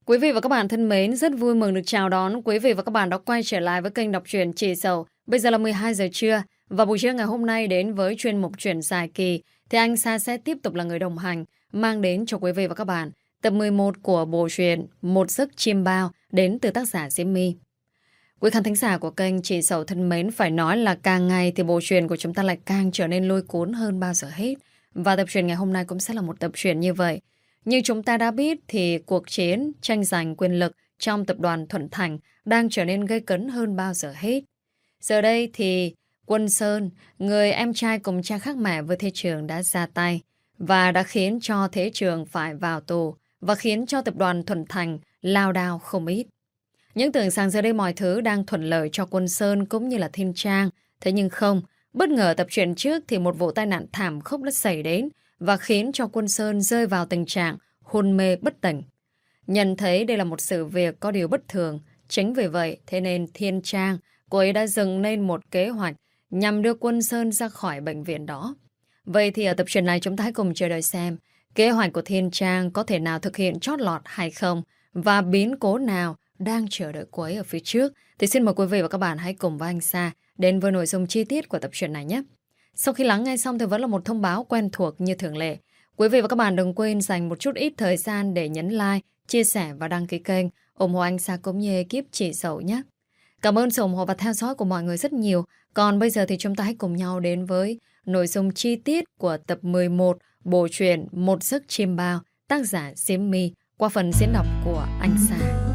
Quý vị và các bạn thân mến, rất vui mừng được chào đón quý vị và các bạn đã quay trở lại với kênh đọc truyện Chị Sầu. Bây giờ là 12 giờ trưa và buổi trưa ngày hôm nay đến với chuyên mục truyện dài kỳ thì anh Sa sẽ tiếp tục là người đồng hành mang đến cho quý vị và các bạn tập 11 của bộ truyện Một Giấc Chiêm Bao đến từ tác giả Diễm My. Quý khán thính giả của kênh Chị Sầu thân mến, phải nói là càng ngày thì bộ truyện của chúng ta lại càng trở nên lôi cuốn hơn bao giờ hết. Và tập truyện ngày hôm nay cũng sẽ là một tập truyện như vậy. Như chúng ta đã biết thì cuộc chiến tranh giành quyền lực trong tập đoàn Thuận Thành đang trở nên gay cấn hơn bao giờ hết. Giờ đây thì Quân Sơn, người em trai cùng cha khác mẹ với Thế Trường đã ra tay và đã khiến cho Thế Trường phải vào tù và khiến cho tập đoàn Thuận Thành lao đao không ít. Những tưởng rằng giờ đây mọi thứ đang thuận lợi cho Quân Sơn cũng như là Thiên Trang. Thế nhưng không, bất ngờ tập truyện trước thì một vụ tai nạn thảm khốc đã xảy đến và khiến cho Quân Sơn rơi vào tình trạng hôn mê bất tỉnh. Nhận thấy đây là một sự việc có điều bất thường, chính vì vậy thế nên Thiên Trang, cô ấy đã dựng nên một kế hoạch nhằm đưa Quân Sơn ra khỏi bệnh viện đó. Vậy thì ở tập truyện này chúng ta hãy cùng chờ đợi xem kế hoạch của Thiên Trang có thể nào thực hiện chót lọt hay không và biến cố nào đang chờ đợi cô ấy ở phía trước. Thì xin mời quý vị và các bạn hãy cùng với anh Sa đến với nội dung chi tiết của tập truyện này nhé. Sau khi lắng nghe xong thì vẫn là một thông báo quen thuộc như thường lệ. Quý vị và các bạn đừng quên dành một chút ít thời gian để nhấn like, chia sẻ và đăng ký kênh, ủng hộ anh Sa cũng như ekip Chị Sầu nhé. Cảm ơn sự ủng hộ và theo dõi của mọi người rất nhiều. Còn bây giờ thì chúng ta hãy cùng nhau đến với nội dung chi tiết của tập 11 bộ truyện Một Giấc Chiêm Bao, tác giả Diễm My qua phần diễn đọc của anh Sa.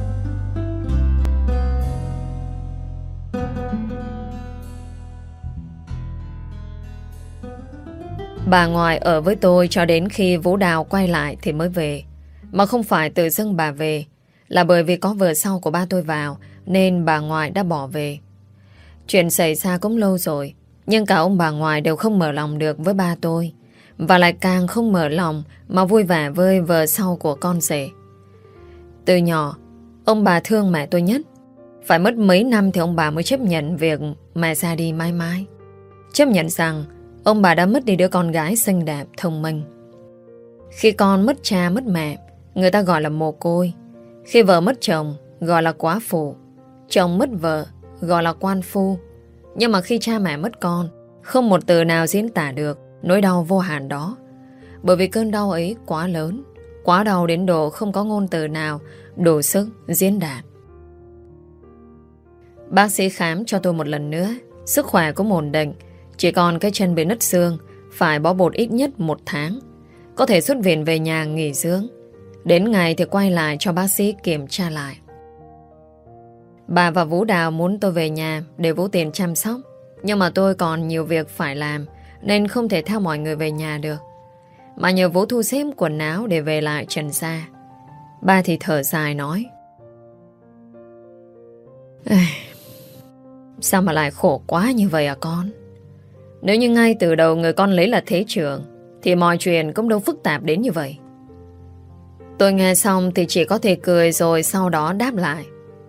Bà ngoại ở với tôi cho đến khi Vũ Đào quay lại thì mới về. Mà không phải tự dưng bà về, là bởi vì có vợ sau của ba tôi vào nên bà ngoại đã bỏ về. Chuyện xảy ra cũng lâu rồi, nhưng cả ông bà ngoại đều không mở lòng được với ba tôi, và lại càng không mở lòng mà vui vẻ với vợ sau của con rể. Từ nhỏ, ông bà thương mẹ tôi nhất. Phải mất mấy năm thì ông bà mới chấp nhận việc mẹ ra đi mãi mãi. Chấp nhận rằng ông bà đã mất đi đứa con gái xinh đẹp, thông minh. Khi con mất cha mất mẹ, người ta gọi là mồ côi. Khi vợ mất chồng, gọi là quá phụ. Chồng mất vợ, gọi là quan phu. Nhưng mà khi cha mẹ mất con, không một từ nào diễn tả được nỗi đau vô hạn đó. Bởi vì cơn đau ấy quá lớn, quá đau đến độ không có ngôn từ nào đủ sức diễn đạt. Bác sĩ khám cho tôi một lần nữa. Sức khỏe cũng ổn định, chỉ còn cái chân bị nứt xương, phải bó bột ít nhất 1 tháng. Có thể xuất viện về nhà nghỉ dưỡng. Đến ngày thì quay lại cho bác sĩ kiểm tra lại. Bà và Vũ Đào muốn tôi về nhà để Vũ Tiền chăm sóc, nhưng mà tôi còn nhiều việc phải làm nên không thể theo mọi người về nhà được, mà nhờ Vũ thu xếp quần áo để về lại Trần Gia. Ba thì thở dài nói: Sao mà lại khổ quá như vậy à con? Nếu như ngay từ đầu người con lấy là Thế Trường thì mọi chuyện cũng đâu phức tạp đến như vậy. Tôi nghe xong thì chỉ có thể cười, rồi sau đó đáp lại: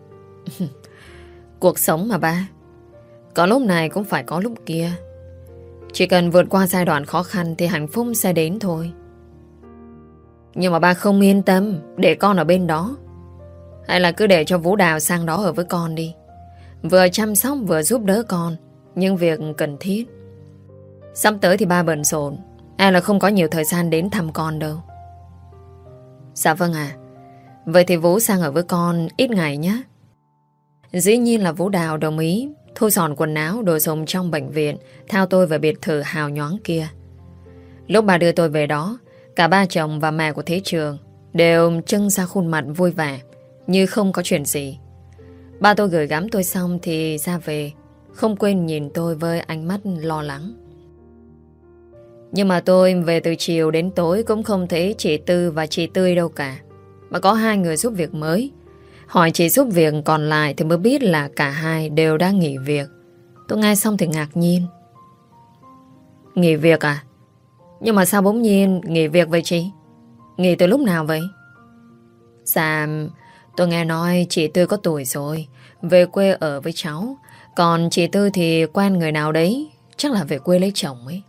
Cuộc sống mà ba, có lúc này cũng phải có lúc kia. Chỉ cần vượt qua giai đoạn khó khăn thì hạnh phúc sẽ đến thôi. Nhưng mà ba không yên tâm để con ở bên đó, hay là cứ để cho Vũ Đào sang đó ở với con đi, vừa chăm sóc vừa giúp đỡ con những việc cần thiết. Sắp tới thì ba bận rộn, hay là không có nhiều thời gian đến thăm con đâu. Dạ vâng ạ. Vậy thì Vũ sang ở với con ít ngày nhé. Dĩ nhiên là Vũ Đào đồng ý, thu dọn quần áo đồ dùng trong bệnh viện, theo tôi về biệt thự hào nhoáng kia. Lúc bà đưa tôi về đó, cả ba chồng và mẹ của Thế Trường đều trưng ra khuôn mặt vui vẻ, như không có chuyện gì. Ba tôi gửi gắm tôi xong thì ra về, không quên nhìn tôi với ánh mắt lo lắng. Nhưng mà tôi về từ chiều đến tối cũng không thấy chị Tư và chị Tươi đâu cả, mà có 2 người giúp việc mới. Hỏi chị giúp việc còn lại thì mới biết là cả hai đều đang nghỉ việc. Tôi nghe xong thì ngạc nhiên. Nghỉ việc à? Nhưng mà sao bỗng nhiên nghỉ việc vậy chị? Nghỉ từ lúc nào vậy? Dạ, tôi nghe nói chị Tư có tuổi rồi, về quê ở với cháu. Còn chị Tư thì quen người nào đấy, chắc là về quê lấy chồng ấy.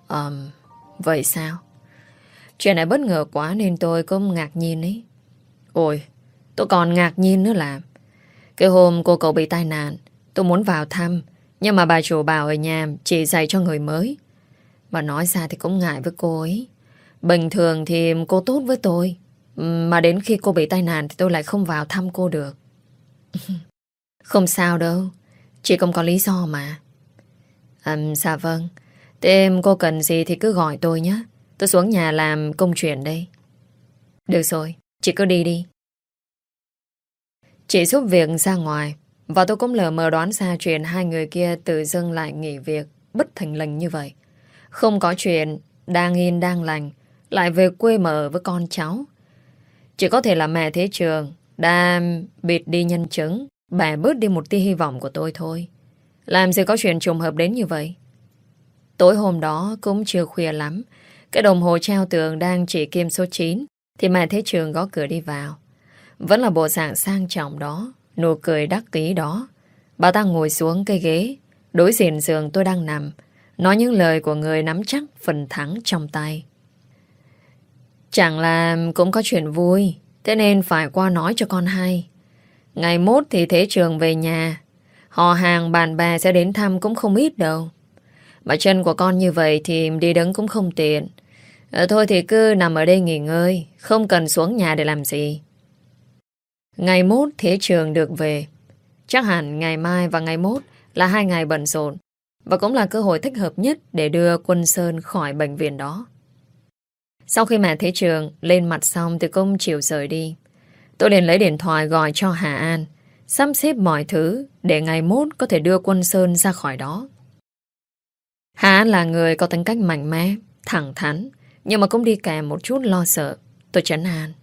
Vậy sao? Chuyện này bất ngờ quá nên tôi cũng ngạc nhiên ấy. Ôi, tôi còn ngạc nhiên nữa là cái hôm cô cậu bị tai nạn, tôi muốn vào thăm, nhưng mà bà chủ bảo ở nhà chỉ dạy cho người mới. Mà nói ra thì cũng ngại với cô ấy. Bình thường thì cô tốt với tôi, mà đến khi cô bị tai nạn thì tôi lại không vào thăm cô được. Không sao đâu, chị không có lý do mà. Dạ vâng. Thế em cô cần gì thì cứ gọi tôi nhé. Tôi xuống nhà làm công chuyện đây. Được rồi, chị cứ đi đi. Chị giúp việc ra ngoài, và tôi cũng lờ mờ đoán ra chuyện hai người kia tự dưng lại nghỉ việc bất thình lình như vậy. Không có chuyện đang yên đang lành lại về quê mà ở với con cháu. Chỉ có thể là mẹ Thế Trường đã bịt đi nhân chứng, bẻ bớt đi một tia hy vọng của tôi thôi. Làm gì có chuyện trùng hợp đến như vậy. Tối hôm đó cũng chưa khuya lắm, cái đồng hồ treo tường đang chỉ kim số 9 thì mẹ Thế Trường gõ cửa đi vào. Vẫn là bộ dạng sang trọng đó, nụ cười đắc ý đó. Bà ta ngồi xuống cây ghế đối diện giường tôi đang nằm, nói những lời của người nắm chắc phần thắng trong tay. Chẳng là cũng có chuyện vui, thế nên phải qua nói cho con hay. Ngày mốt thì Thế Trường về nhà, họ hàng bạn bè sẽ đến thăm cũng không ít đâu. Mà chân của con như vậy thì đi đứng cũng không tiện. Thôi thì cứ nằm ở đây nghỉ ngơi, không cần xuống nhà để làm gì. Ngày mốt Thế Trường được về. Chắc hẳn ngày mai và ngày mốt là 2 ngày bận rộn, và cũng là cơ hội thích hợp nhất để đưa Quân Sơn khỏi bệnh viện đó. Sau khi mẹ Thế Trường lên mặt xong thì cũng chịu rời đi. Tôi liền lấy điện thoại gọi cho Hà An, sắp xếp mọi thứ để ngày mốt có thể đưa Quân Sơn ra khỏi đó. Hà An là người có tính cách mạnh mẽ, thẳng thắn, nhưng mà cũng đi kèm một chút lo sợ. Tôi trấn an.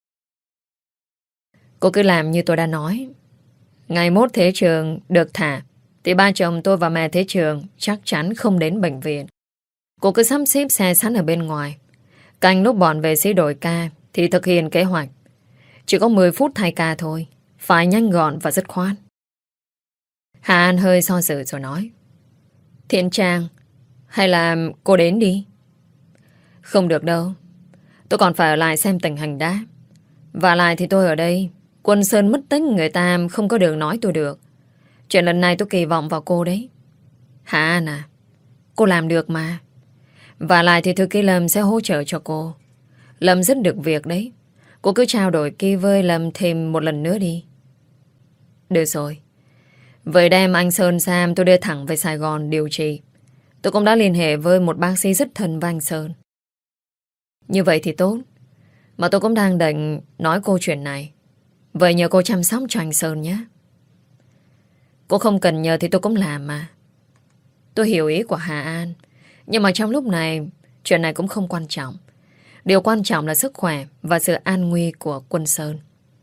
Cô cứ làm như tôi đã nói. Ngày mốt Thế Trường được thả thì ba chồng tôi và mẹ Thế Trường chắc chắn không đến bệnh viện. Cô cứ sắp xếp xe sẵn ở bên ngoài, canh lúc bọn vệ sĩ đổi ca thì thực hiện kế hoạch. Chỉ có 10 phút thay ca thôi, phải nhanh gọn và dứt khoát. Hà An hơi do dự rồi nói. Thiện Trang, hay là cô đến đi? Không được đâu, tôi còn phải ở lại xem tình hình đã. Và lại thì tôi ở đây, Quân Sơn mất tích, người ta không có đường nói tôi được. Chuyện lần này tôi kỳ vọng vào cô đấy. Hà An à, cô làm được mà. Và lại thì thư ký Lâm sẽ hỗ trợ cho cô. Lâm rất được việc đấy. Cô cứ trao đổi kia với Lâm thêm một lần nữa đi. Được rồi. Vậy đem anh Sơn Sam tôi đưa thẳng về Sài Gòn điều trị. Tôi cũng đã liên hệ với một bác sĩ rất thân với anh Sơn. Như vậy thì tốt. Mà tôi cũng đang định nói cô chuyện này. Vậy nhờ cô chăm sóc cho anh Sơn nhé. Cô không cần nhờ thì tôi cũng làm mà. Tôi hiểu ý của Hà An. Nhưng mà trong lúc này, chuyện này cũng không quan trọng. Điều quan trọng là sức khỏe và sự an nguy của Quân Sơn.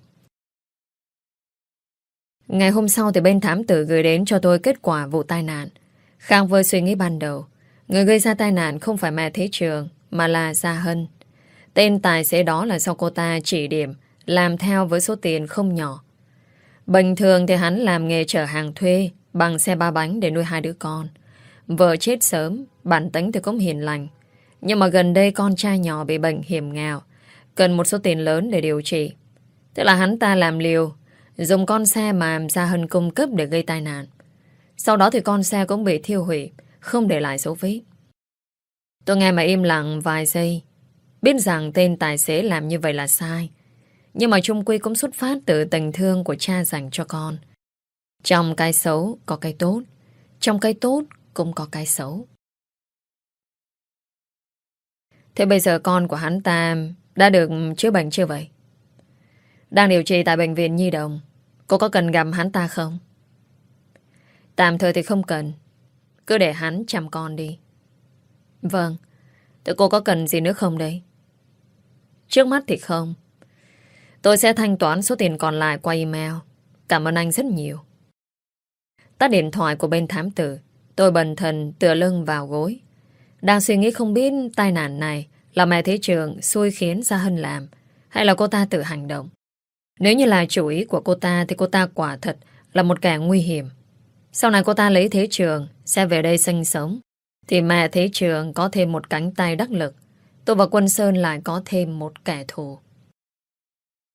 Ngày hôm sau thì bên thám tử gửi đến cho tôi kết quả vụ tai nạn. Khác với suy nghĩ ban đầu, người gây ra tai nạn không phải mẹ Thế Trường mà là Gia Hân. Tên tài xế đó là do cô ta chỉ điểm làm theo với số tiền không nhỏ. Bình thường thì hắn làm nghề chở hàng thuê bằng xe ba bánh để nuôi 2 đứa con. Vợ chết sớm, bản tính thì cũng hiền lành. Nhưng mà gần đây con trai nhỏ bị bệnh hiểm nghèo, cần một số tiền lớn để điều trị. Tức là hắn ta làm liều, dùng con xe mà Gia Hân cung cấp để gây tai nạn. Sau đó thì con xe cũng bị thiêu hủy, không để lại dấu vết. Tôi nghe mà im lặng vài giây, biết rằng tên tài xế làm như vậy là sai. Nhưng mà chung quy cũng xuất phát từ tình thương của cha dành cho con. Trong cái xấu có cái tốt, trong cái tốt cũng có cái xấu. Thế bây giờ con của hắn ta đã được chữa bệnh chưa vậy? Đang điều trị tại bệnh viện Nhi Đồng. Cô có cần gặp hắn ta không? Tạm thời thì không cần. Cứ để hắn chăm con đi. Vâng. Thế cô có cần gì nữa không đây? Trước mắt thì không. Tôi sẽ thanh toán số tiền còn lại qua email. Cảm ơn anh rất nhiều. Tắt điện thoại của bên thám tử, tôi bần thần tựa lưng vào gối. Đang suy nghĩ không biết tai nạn này là mẹ Thế Trường xui khiến Gia Hân làm, hay là cô ta tự hành động. Nếu như là chủ ý của cô ta thì cô ta quả thật là một kẻ nguy hiểm. Sau này cô ta lấy Thế Trường sẽ về đây sinh sống, thì mẹ Thế Trường có thêm một cánh tay đắc lực. Tôi và Quân Sơn lại có thêm một kẻ thù.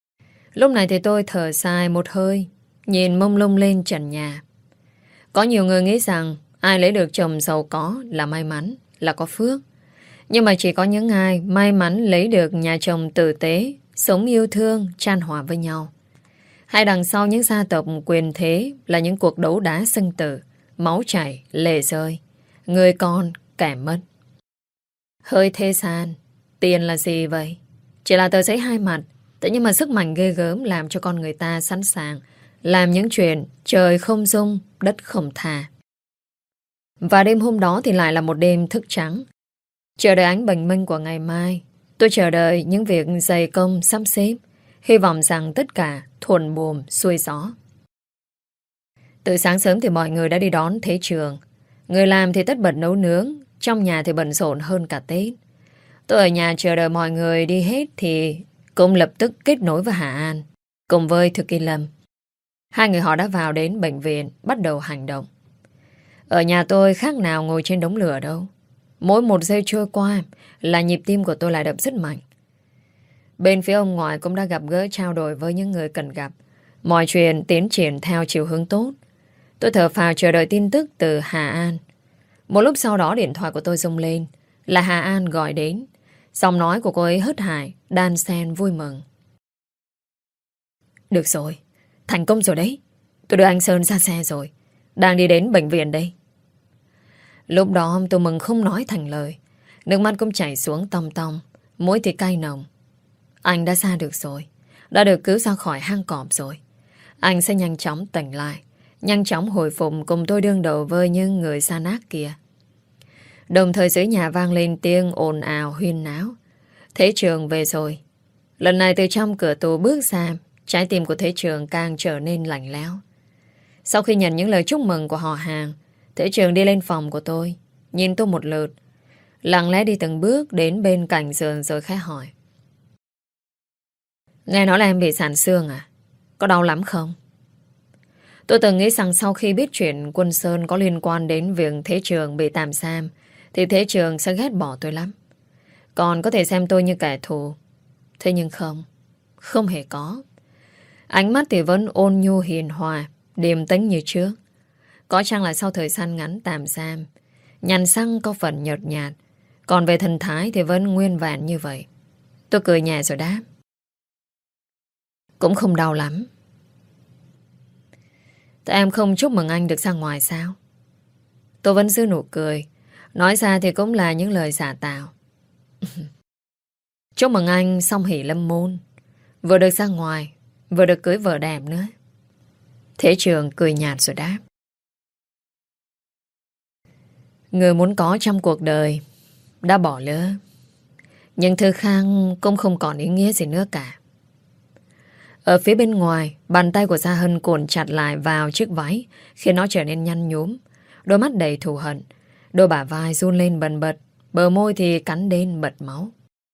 Lúc này thì tôi thở dài một hơi, nhìn mông lung lên trần nhà. Có nhiều người nghĩ rằng ai lấy được chồng giàu có là may mắn, là có phước. Nhưng mà chỉ có những ai may mắn lấy được nhà chồng tử tế, sống yêu thương, chan hòa với nhau. Hay đằng sau những gia tộc quyền thế là những cuộc đấu đá sinh tử, máu chảy, lệ rơi, người con, kẻ mất. Hơi thế gian, tiền là gì vậy? Chỉ là tờ giấy hai mặt, thế nhưng mà sức mạnh ghê gớm làm cho con người ta sẵn sàng làm những chuyện trời không dung, đất không tha. Và đêm hôm đó thì lại là một đêm thức trắng. Chờ đợi ánh bình minh của ngày mai, tôi chờ đợi những việc dày công sắp xếp, hy vọng rằng tất cả thuận buồm xuôi gió. Từ sáng sớm thì mọi người đã đi đón Thế Trường. Người làm thì tất bật nấu nướng, trong nhà thì bận rộn hơn cả Tết. Tôi ở nhà chờ đợi mọi người đi hết thì cũng lập tức kết nối với Hà An, cùng với Thực Kỳ Lâm. Hai người họ đã vào đến bệnh viện, bắt đầu hành động. Ở nhà tôi khác nào ngồi trên đống lửa đâu. Mỗi một giây trôi qua là nhịp tim của tôi lại đập rất mạnh. Bên phía ông ngoại cũng đã gặp gỡ trao đổi với những người cần gặp. Mọi chuyện tiến triển theo chiều hướng tốt. Tôi thở phào chờ đợi tin tức từ Hà An. Một lúc sau đó điện thoại của tôi rung lên. Là Hà An gọi đến. Giọng nói của cô ấy hớt hải, đan xen vui mừng. Được rồi, thành công rồi đấy. Tôi đưa anh Sơn ra xe rồi, đang đi đến bệnh viện đây. Lúc đó tôi mừng không nói thành lời. Nước mắt cũng chảy xuống tong tong, mũi thì cay nồng. Anh đã ra được rồi, đã được cứu ra khỏi hang cọp rồi. Anh sẽ nhanh chóng tỉnh lại, nhanh chóng hồi phục cùng tôi đương đầu với những người xa nát kia. Đồng thời dưới nhà vang lên tiếng ồn ào huyên náo. Thế Trường về rồi. Lần này từ trong cửa tù bước ra, trái tim của Thế Trường càng trở nên lạnh lẽo. Sau khi nhận những lời chúc mừng của họ hàng, Thế Trường đi lên phòng của tôi, nhìn tôi một lượt, lặng lẽ đi từng bước đến bên cạnh giường rồi khẽ hỏi. Nghe nói là em bị sạn xương à? Có đau lắm không? Tôi từng nghĩ rằng sau khi biết chuyện Quân Sơn có liên quan đến việc Thế Trường bị tạm giam, thì Thế Trường sẽ ghét bỏ tôi lắm. Còn có thể xem tôi như kẻ thù. Thế nhưng không, không hề có. Ánh mắt thì vẫn ôn nhu hiền hòa, điềm tĩnh như trước. Có chăng là sau thời gian ngắn tạm giam, nhăn răng có phần nhợt nhạt, còn về thần thái thì vẫn nguyên vẹn như vậy. Tôi cười nhẹ rồi đáp. Cũng không đau lắm. Tại em không chúc mừng anh được ra ngoài sao? Tôi vẫn giữ nụ cười. Nói ra thì cũng là những lời giả tạo. Chúc mừng anh song hỷ lâm môn, vừa được ra ngoài, vừa được cưới vợ đẹp nữa. Thế Trường cười nhạt rồi đáp. Người muốn có trong cuộc đời đã bỏ lỡ, nhưng thứ khác cũng không còn ý nghĩa gì nữa cả. Ở phía bên ngoài, bàn tay của Gia Hân cuộn chặt lại vào chiếc váy, khiến nó trở nên nhăn nhúm, đôi mắt đầy thù hận, đôi bả vai run lên bần bật, bờ môi thì cắn đến bật máu.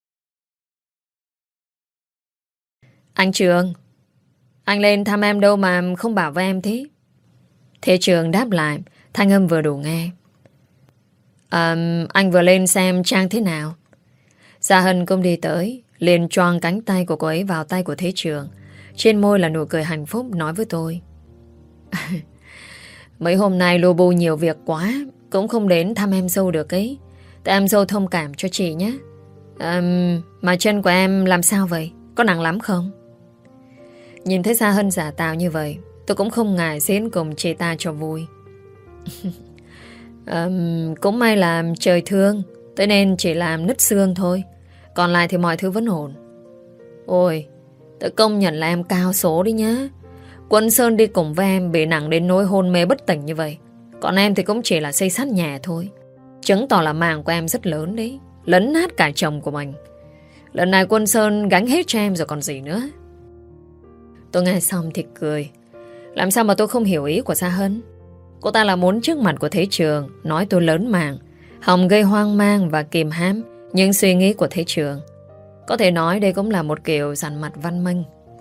Anh Trường, anh lên thăm em đâu mà không bảo với em thế? Thế Trường đáp lại, thanh âm vừa đủ nghe. Anh vừa lên xem Trang thế nào. Gia Hân cũng đi tới, liền choàng cánh tay của cô ấy vào tay của Thế Trường. Trên môi là nụ cười hạnh phúc nói với tôi. Mấy hôm nay lu bu nhiều việc quá, cũng không đến thăm em dâu được ấy. Tại em dâu thông cảm cho chị nhé. Mà chân của em làm sao vậy? Có nặng lắm không? Nhìn thấy Gia Hân giả tạo như vậy, tôi cũng không ngại diễn cùng chị ta cho vui. Cũng may là trời thương, thế nên chỉ làm nứt xương thôi. Còn lại thì mọi thứ vẫn ổn. Ôi, tôi công nhận là em cao số đi nhá. Quân Sơn đi cùng với em bị nặng đến nỗi hôn mê bất tỉnh như vậy. Còn em thì cũng chỉ là xây xát nhẹ thôi. Chứng tỏ là mạng của em rất lớn đấy, lấn nát cả chồng của mình. Lần này Quân Sơn gánh hết cho em rồi còn gì nữa. Tôi nghe xong thì cười. Làm sao mà tôi không hiểu ý của Gia Hân? Cô ta là muốn trước mặt của Thế Trường nói tôi lớn mạng, hòng gây hoang mang và kìm hãm những suy nghĩ của Thế Trường. Có thể nói đây cũng là một kiểu dằn mặt văn minh.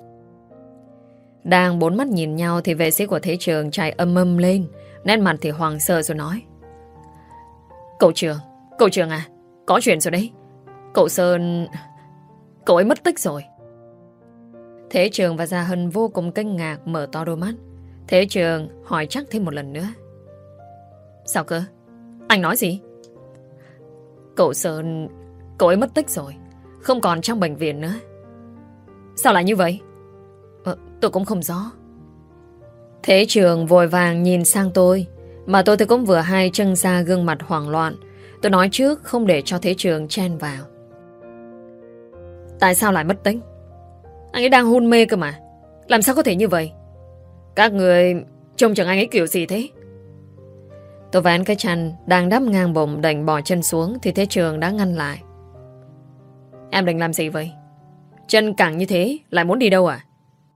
Đang bốn mắt nhìn nhau thì vệ sĩ của Thế Trường chạy âm lên, nét mặt thì hoảng sợ rồi nói. Cậu Trường à, có chuyện rồi đấy. Cậu Sơn, cậu ấy mất tích rồi. Thế Trường và Gia Hân vô cùng kinh ngạc, mở to đôi mắt. Thế Trường hỏi chắc thêm một lần nữa. Sao cơ? Anh nói gì? Cậu Sơn, cậu ấy mất tích rồi, không còn trong bệnh viện nữa. Sao lại như vậy? Tôi cũng không rõ. Thế Trường vội vàng nhìn sang tôi, mà tôi thì cũng vừa hay trưng ra gương mặt hoảng loạn. Tôi nói trước không để cho Thế Trường chen vào. Tại sao lại mất tích? Anh ấy đang hôn mê cơ mà. Làm sao có thể như vậy? Các người trông chừng anh ấy kiểu gì thế? Tôi vén cái chăn đang đắp ngang bụng định bỏ chân xuống thì Thế Trường đã ngăn lại. Em định làm gì vậy? Chân cẳng như thế lại muốn đi đâu à?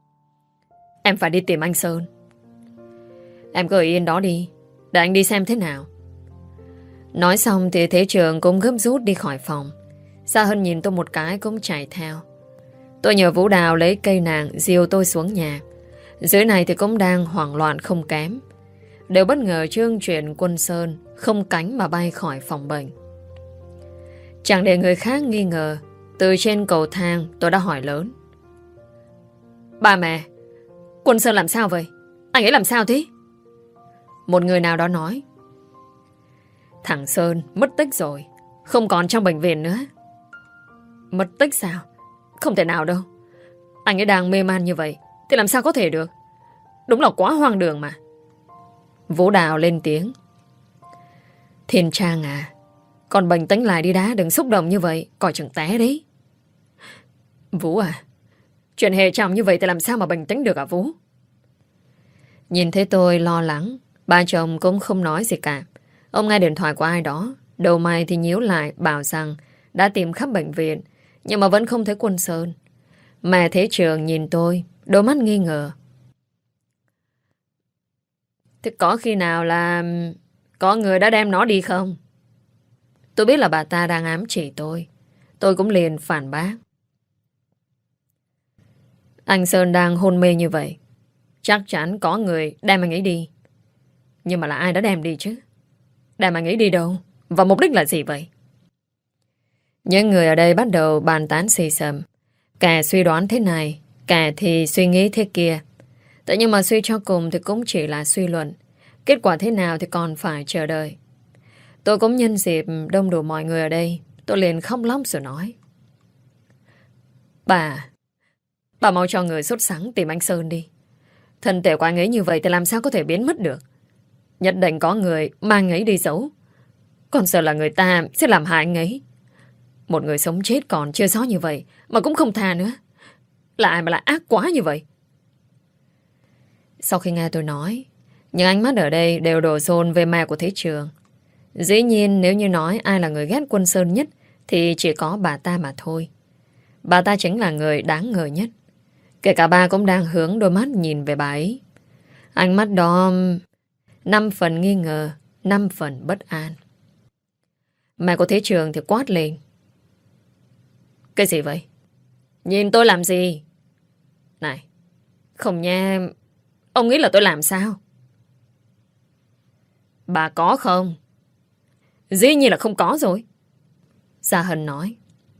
Em phải đi tìm anh Sơn. Em cứ ở yên đó đi, để anh đi xem thế nào. Nói xong thì Thế Trường cũng gấp rút đi khỏi phòng. Sa Hân nhìn tôi một cái cũng chạy theo. Tôi nhờ Vũ Đào lấy cây nàng dìu tôi xuống nhà. Dưới này thì cũng đang hoảng loạn không kém. Đều bất ngờ chương chuyện Quân Sơn không cánh mà bay khỏi phòng bệnh. Chẳng để người khác nghi ngờ, từ trên cầu thang tôi đã hỏi lớn. Ba mẹ, Quân Sơn làm sao vậy? Anh ấy làm sao thế? Một người nào đó nói. Thằng Sơn mất tích rồi, không còn trong bệnh viện nữa. Mất tích sao? Không thể nào đâu. Anh ấy đang mê man như vậy thì làm sao có thể được? Đúng là quá hoang đường mà. Vũ Đào lên tiếng. Thiên Trang à, con bình tĩnh lại đi đã, đừng xúc động như vậy, coi chừng té đấy. Vũ à, chuyện hệ trọng như vậy thì làm sao mà bình tĩnh được à Vũ? Nhìn thấy tôi lo lắng, ba chồng cũng không nói gì cả. Ông nghe điện thoại của ai đó, đầu mày thì nhíu lại bảo rằng đã tìm khắp bệnh viện, nhưng mà vẫn không thấy Quân Sơn. Mẹ Thế Trường nhìn tôi, đôi mắt nghi ngờ. Thế có khi nào là có người đã đem nó đi không? Tôi biết là bà ta đang ám chỉ tôi cũng liền phản bác. Anh Sơn đang hôn mê như vậy, chắc chắn có người đem anh ấy đi. Nhưng mà là ai đã đem đi chứ? Đem anh ấy đi đâu? Và mục đích là gì vậy? Những người ở đây bắt đầu bàn tán xì xầm. Kẻ suy đoán thế này, kẻ thì suy nghĩ thế kia. Thế nhưng mà suy cho cùng thì cũng chỉ là suy luận. Kết quả thế nào thì còn phải chờ đợi. Tôi cũng nhân dịp đông đủ mọi người ở đây, tôi liền khóc lóc rồi nói. Bà mau cho người sốt sắng tìm anh Sơn đi. Thân thể của anh ấy như vậy thì làm sao có thể biến mất được? Nhất định có người mang ấy đi giấu. Còn sợ là người ta sẽ làm hại anh ấy. Một người sống chết còn chưa rõ như vậy mà cũng không tha nữa. Là ai mà lại ác quá như vậy? Sau khi nghe tôi nói, những ánh mắt ở đây đều đổ dồn về mẹ của Thế Trường. Dĩ nhiên nếu như nói ai là người ghét Quân Sơn nhất thì chỉ có bà ta mà thôi. Bà ta chính là người đáng ngờ nhất. Kể cả ba cũng đang hướng đôi mắt nhìn về bà ấy. Ánh mắt đó 5 phần nghi ngờ, 5 phần bất an. Mẹ của Thế Trường thì quát lên. Cái gì vậy? Nhìn tôi làm gì? Này, không nha, ông nghĩ là tôi làm sao? Bà có không? Dĩ nhiên là không có rồi. Gia Hân nói.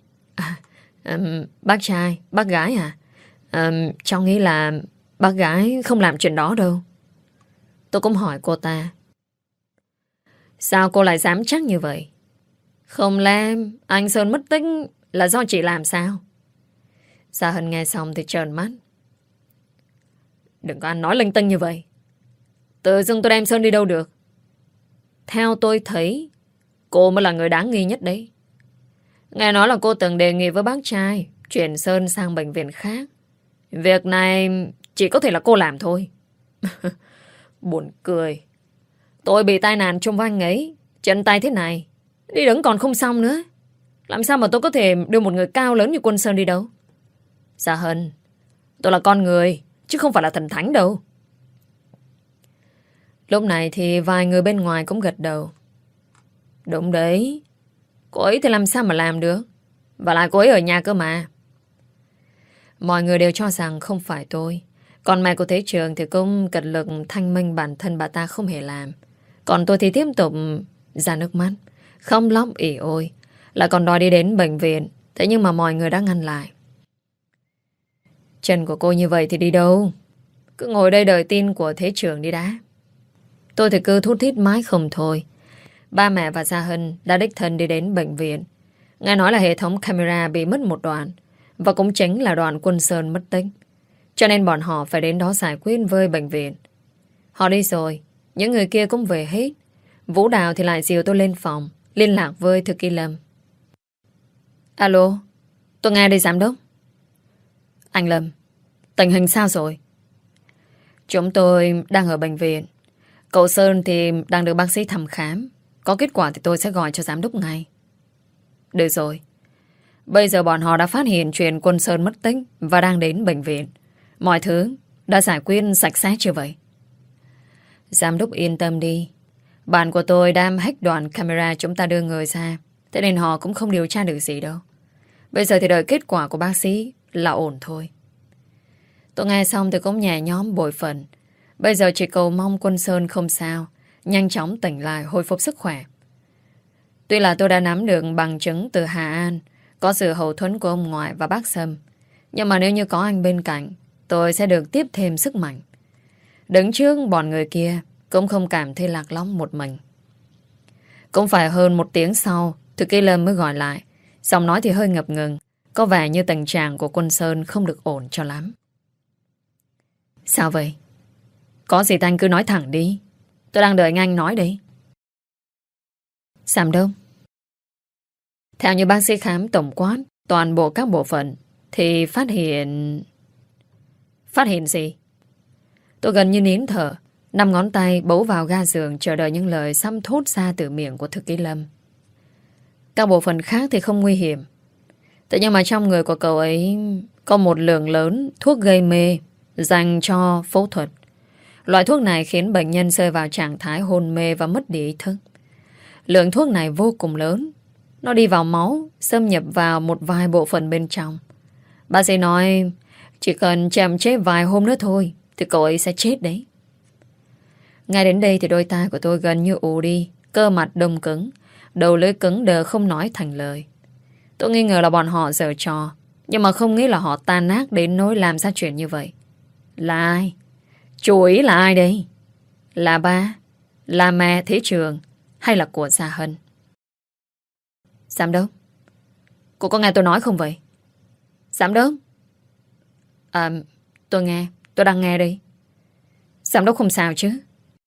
Bác trai, bác gái à? Cháu nghĩ là bác gái không làm chuyện đó đâu. Tôi cũng hỏi cô ta. Sao cô lại dám chắc như vậy? Không lẽ anh Sơn mất tích là do chị làm sao? Gia Hân nghe xong thì trợn mắt. Đừng có ăn nói linh tinh như vậy. Tự dưng tôi đem Sơn đi đâu được. Theo tôi thấy cô mới là người đáng nghi nhất đấy. Nghe nói là cô từng đề nghị với bác trai chuyển Sơn sang bệnh viện khác. Việc này chỉ có thể là cô làm thôi. Buồn cười. Tôi bị tai nạn chung với anh ấy, chân tay thế này, đi đứng còn không xong nữa. Làm sao mà tôi có thể đưa một người cao lớn như Quân Sơn đi đâu? Dạ Hân, tôi là con người, chứ không phải là thần thánh đâu. Lúc này thì vài người bên ngoài cũng gật đầu. Đúng đấy, cô ấy thì làm sao mà làm được? Và lại cô ấy ở nhà cơ mà. Mọi người đều cho rằng không phải tôi. Còn mẹ của Thế Trường thì cũng cật lực thanh minh bản thân bà ta không hề làm. Còn tôi thì tiếp tục ra nước mắt, không lóc ỉ ôi, lại còn đòi đi đến bệnh viện. Thế nhưng mà mọi người đã ngăn lại. Chân của cô như vậy thì đi đâu? Cứ ngồi đây đợi tin của thế trưởng đi đã. Tôi thì cứ thút thít mãi không thôi. Ba mẹ và Gia Hân đã đích thân đi đến bệnh viện. Nghe nói là hệ thống camera bị mất một đoạn, và cũng chính là đoạn Quân Sơn mất tích. Cho nên bọn họ phải đến đó giải quyết với bệnh viện. Họ đi rồi, những người kia cũng về hết. Vũ Đào thì lại dìu tôi lên phòng, liên lạc với Thư ký Lâm. Alo, tôi nghe đây giám đốc. Anh Lâm, tình hình sao rồi? Chúng tôi đang ở bệnh viện. Cậu Sơn thì đang được bác sĩ thăm khám. Có kết quả thì tôi sẽ gọi cho giám đốc ngay. Được rồi. Bây giờ bọn họ đã phát hiện chuyện Quân Sơn mất tích và đang đến bệnh viện. Mọi thứ đã giải quyết sạch sẽ chưa vậy? Giám đốc yên tâm đi. Bạn của tôi đang hack đoạn camera chúng ta đưa người ra. Thế nên họ cũng không điều tra được gì đâu. Bây giờ thì đợi kết quả của bác sĩ là ổn thôi. Tôi nghe xong thì cũng nhẹ nhõm bội phần. Bây giờ chỉ cầu mong Quân Sơn không sao, nhanh chóng tỉnh lại hồi phục sức khỏe. Tuy là tôi đã nắm được bằng chứng từ Hà An, có sự hậu thuẫn của ông ngoại và bác Sâm, nhưng mà nếu như có anh bên cạnh, tôi sẽ được tiếp thêm sức mạnh. Đứng trước bọn người kia cũng không cảm thấy lạc lõng một mình. Cũng phải hơn 1 tiếng sau, Thư ký Lâm mới gọi lại. Giọng nói thì hơi ngập ngừng, có vẻ như tình trạng của Quân Sơn không được ổn cho lắm. Sao vậy? Có gì thì anh cứ nói thẳng đi. Tôi đang đợi anh nói đấy. Giám đốc, theo như bác sĩ khám tổng quát toàn bộ các bộ phận thì phát hiện... Phát hiện gì? Tôi gần như nín thở, 5 ngón tay bấu vào ga giường chờ đợi những lời xăm thốt ra từ miệng của Thư ký Lâm. Các bộ phận khác thì không nguy hiểm. Thế nhưng mà trong người của cậu ấy có một lượng lớn thuốc gây mê dành cho phẫu thuật. Loại thuốc này khiến bệnh nhân rơi vào trạng thái hôn mê và mất đi ý thức. Lượng thuốc này vô cùng lớn. Nó đi vào máu, xâm nhập vào một vài bộ phận bên trong. Bác sĩ nói chỉ cần chậm chế vài hôm nữa thôi thì cậu ấy sẽ chết đấy. Ngay đến đây thì đôi tai của tôi gần như ù đi, cơ mặt đông cứng, đầu lưỡi cứng đờ không nói thành lời. Tôi nghi ngờ là bọn họ giở trò, nhưng mà không nghĩ là họ tan ác đến nỗi làm ra chuyện như vậy. Là ai? Chú ý là ai đây? Là ba? Là mẹ Thế Trường? Hay là của Gia Hân? Giám đốc, cô có nghe tôi nói không vậy? Giám đốc? Tôi nghe, tôi đang nghe đây. Giám đốc không sao chứ?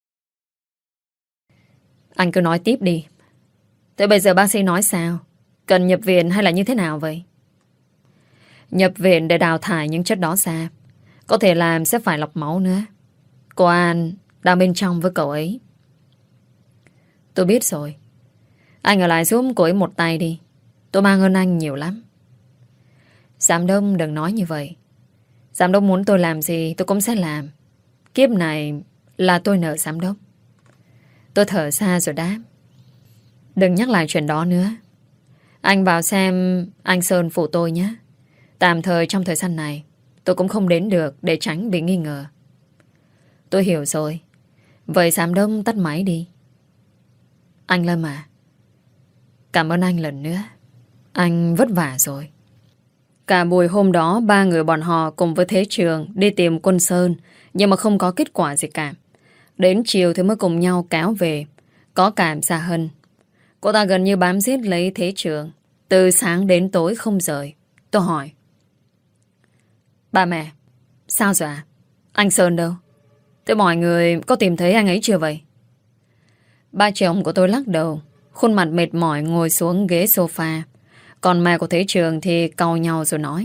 Anh cứ nói tiếp đi. Thế bây giờ bác sĩ nói sao? Cần nhập viện hay là như thế nào vậy? Nhập viện để đào thải những chất đó ra. Có thể làm sẽ phải lọc máu nữa. Cô An đang bên trong với cậu ấy. Tôi biết rồi. Anh ở lại giúp cô ấy một tay đi. Tôi mang ơn anh nhiều lắm. Giám đốc đừng nói như vậy. Giám đốc muốn tôi làm gì tôi cũng sẽ làm. Kiếp này là tôi nợ giám đốc. Tôi thở xa rồi đáp. Đừng nhắc lại chuyện đó nữa. Anh vào xem anh Sơn phụ tôi nhé. Tạm thời trong thời gian này tôi cũng không đến được để tránh bị nghi ngờ. Tôi hiểu rồi. Vậy giám đốc tắt máy đi. Anh Lâm à, cảm ơn anh lần nữa. Anh vất vả rồi. Cả buổi hôm đó 3 người bọn họ cùng với Thế Trường đi tìm Quân Sơn, nhưng mà không có kết quả gì cả. Đến chiều thì mới cùng nhau kéo về. Có cảm Gia Hân. Cô ta gần như bám giết lấy Thế Trường, từ sáng đến tối không rời. Tôi hỏi. Ba mẹ, sao rồi à? Anh Sơn đâu? Thế mọi người có tìm thấy anh ấy chưa vậy? Ba chồng của tôi lắc đầu, khuôn mặt mệt mỏi ngồi xuống ghế sofa. Còn mẹ của Thế Trường thì cau nhau rồi nói.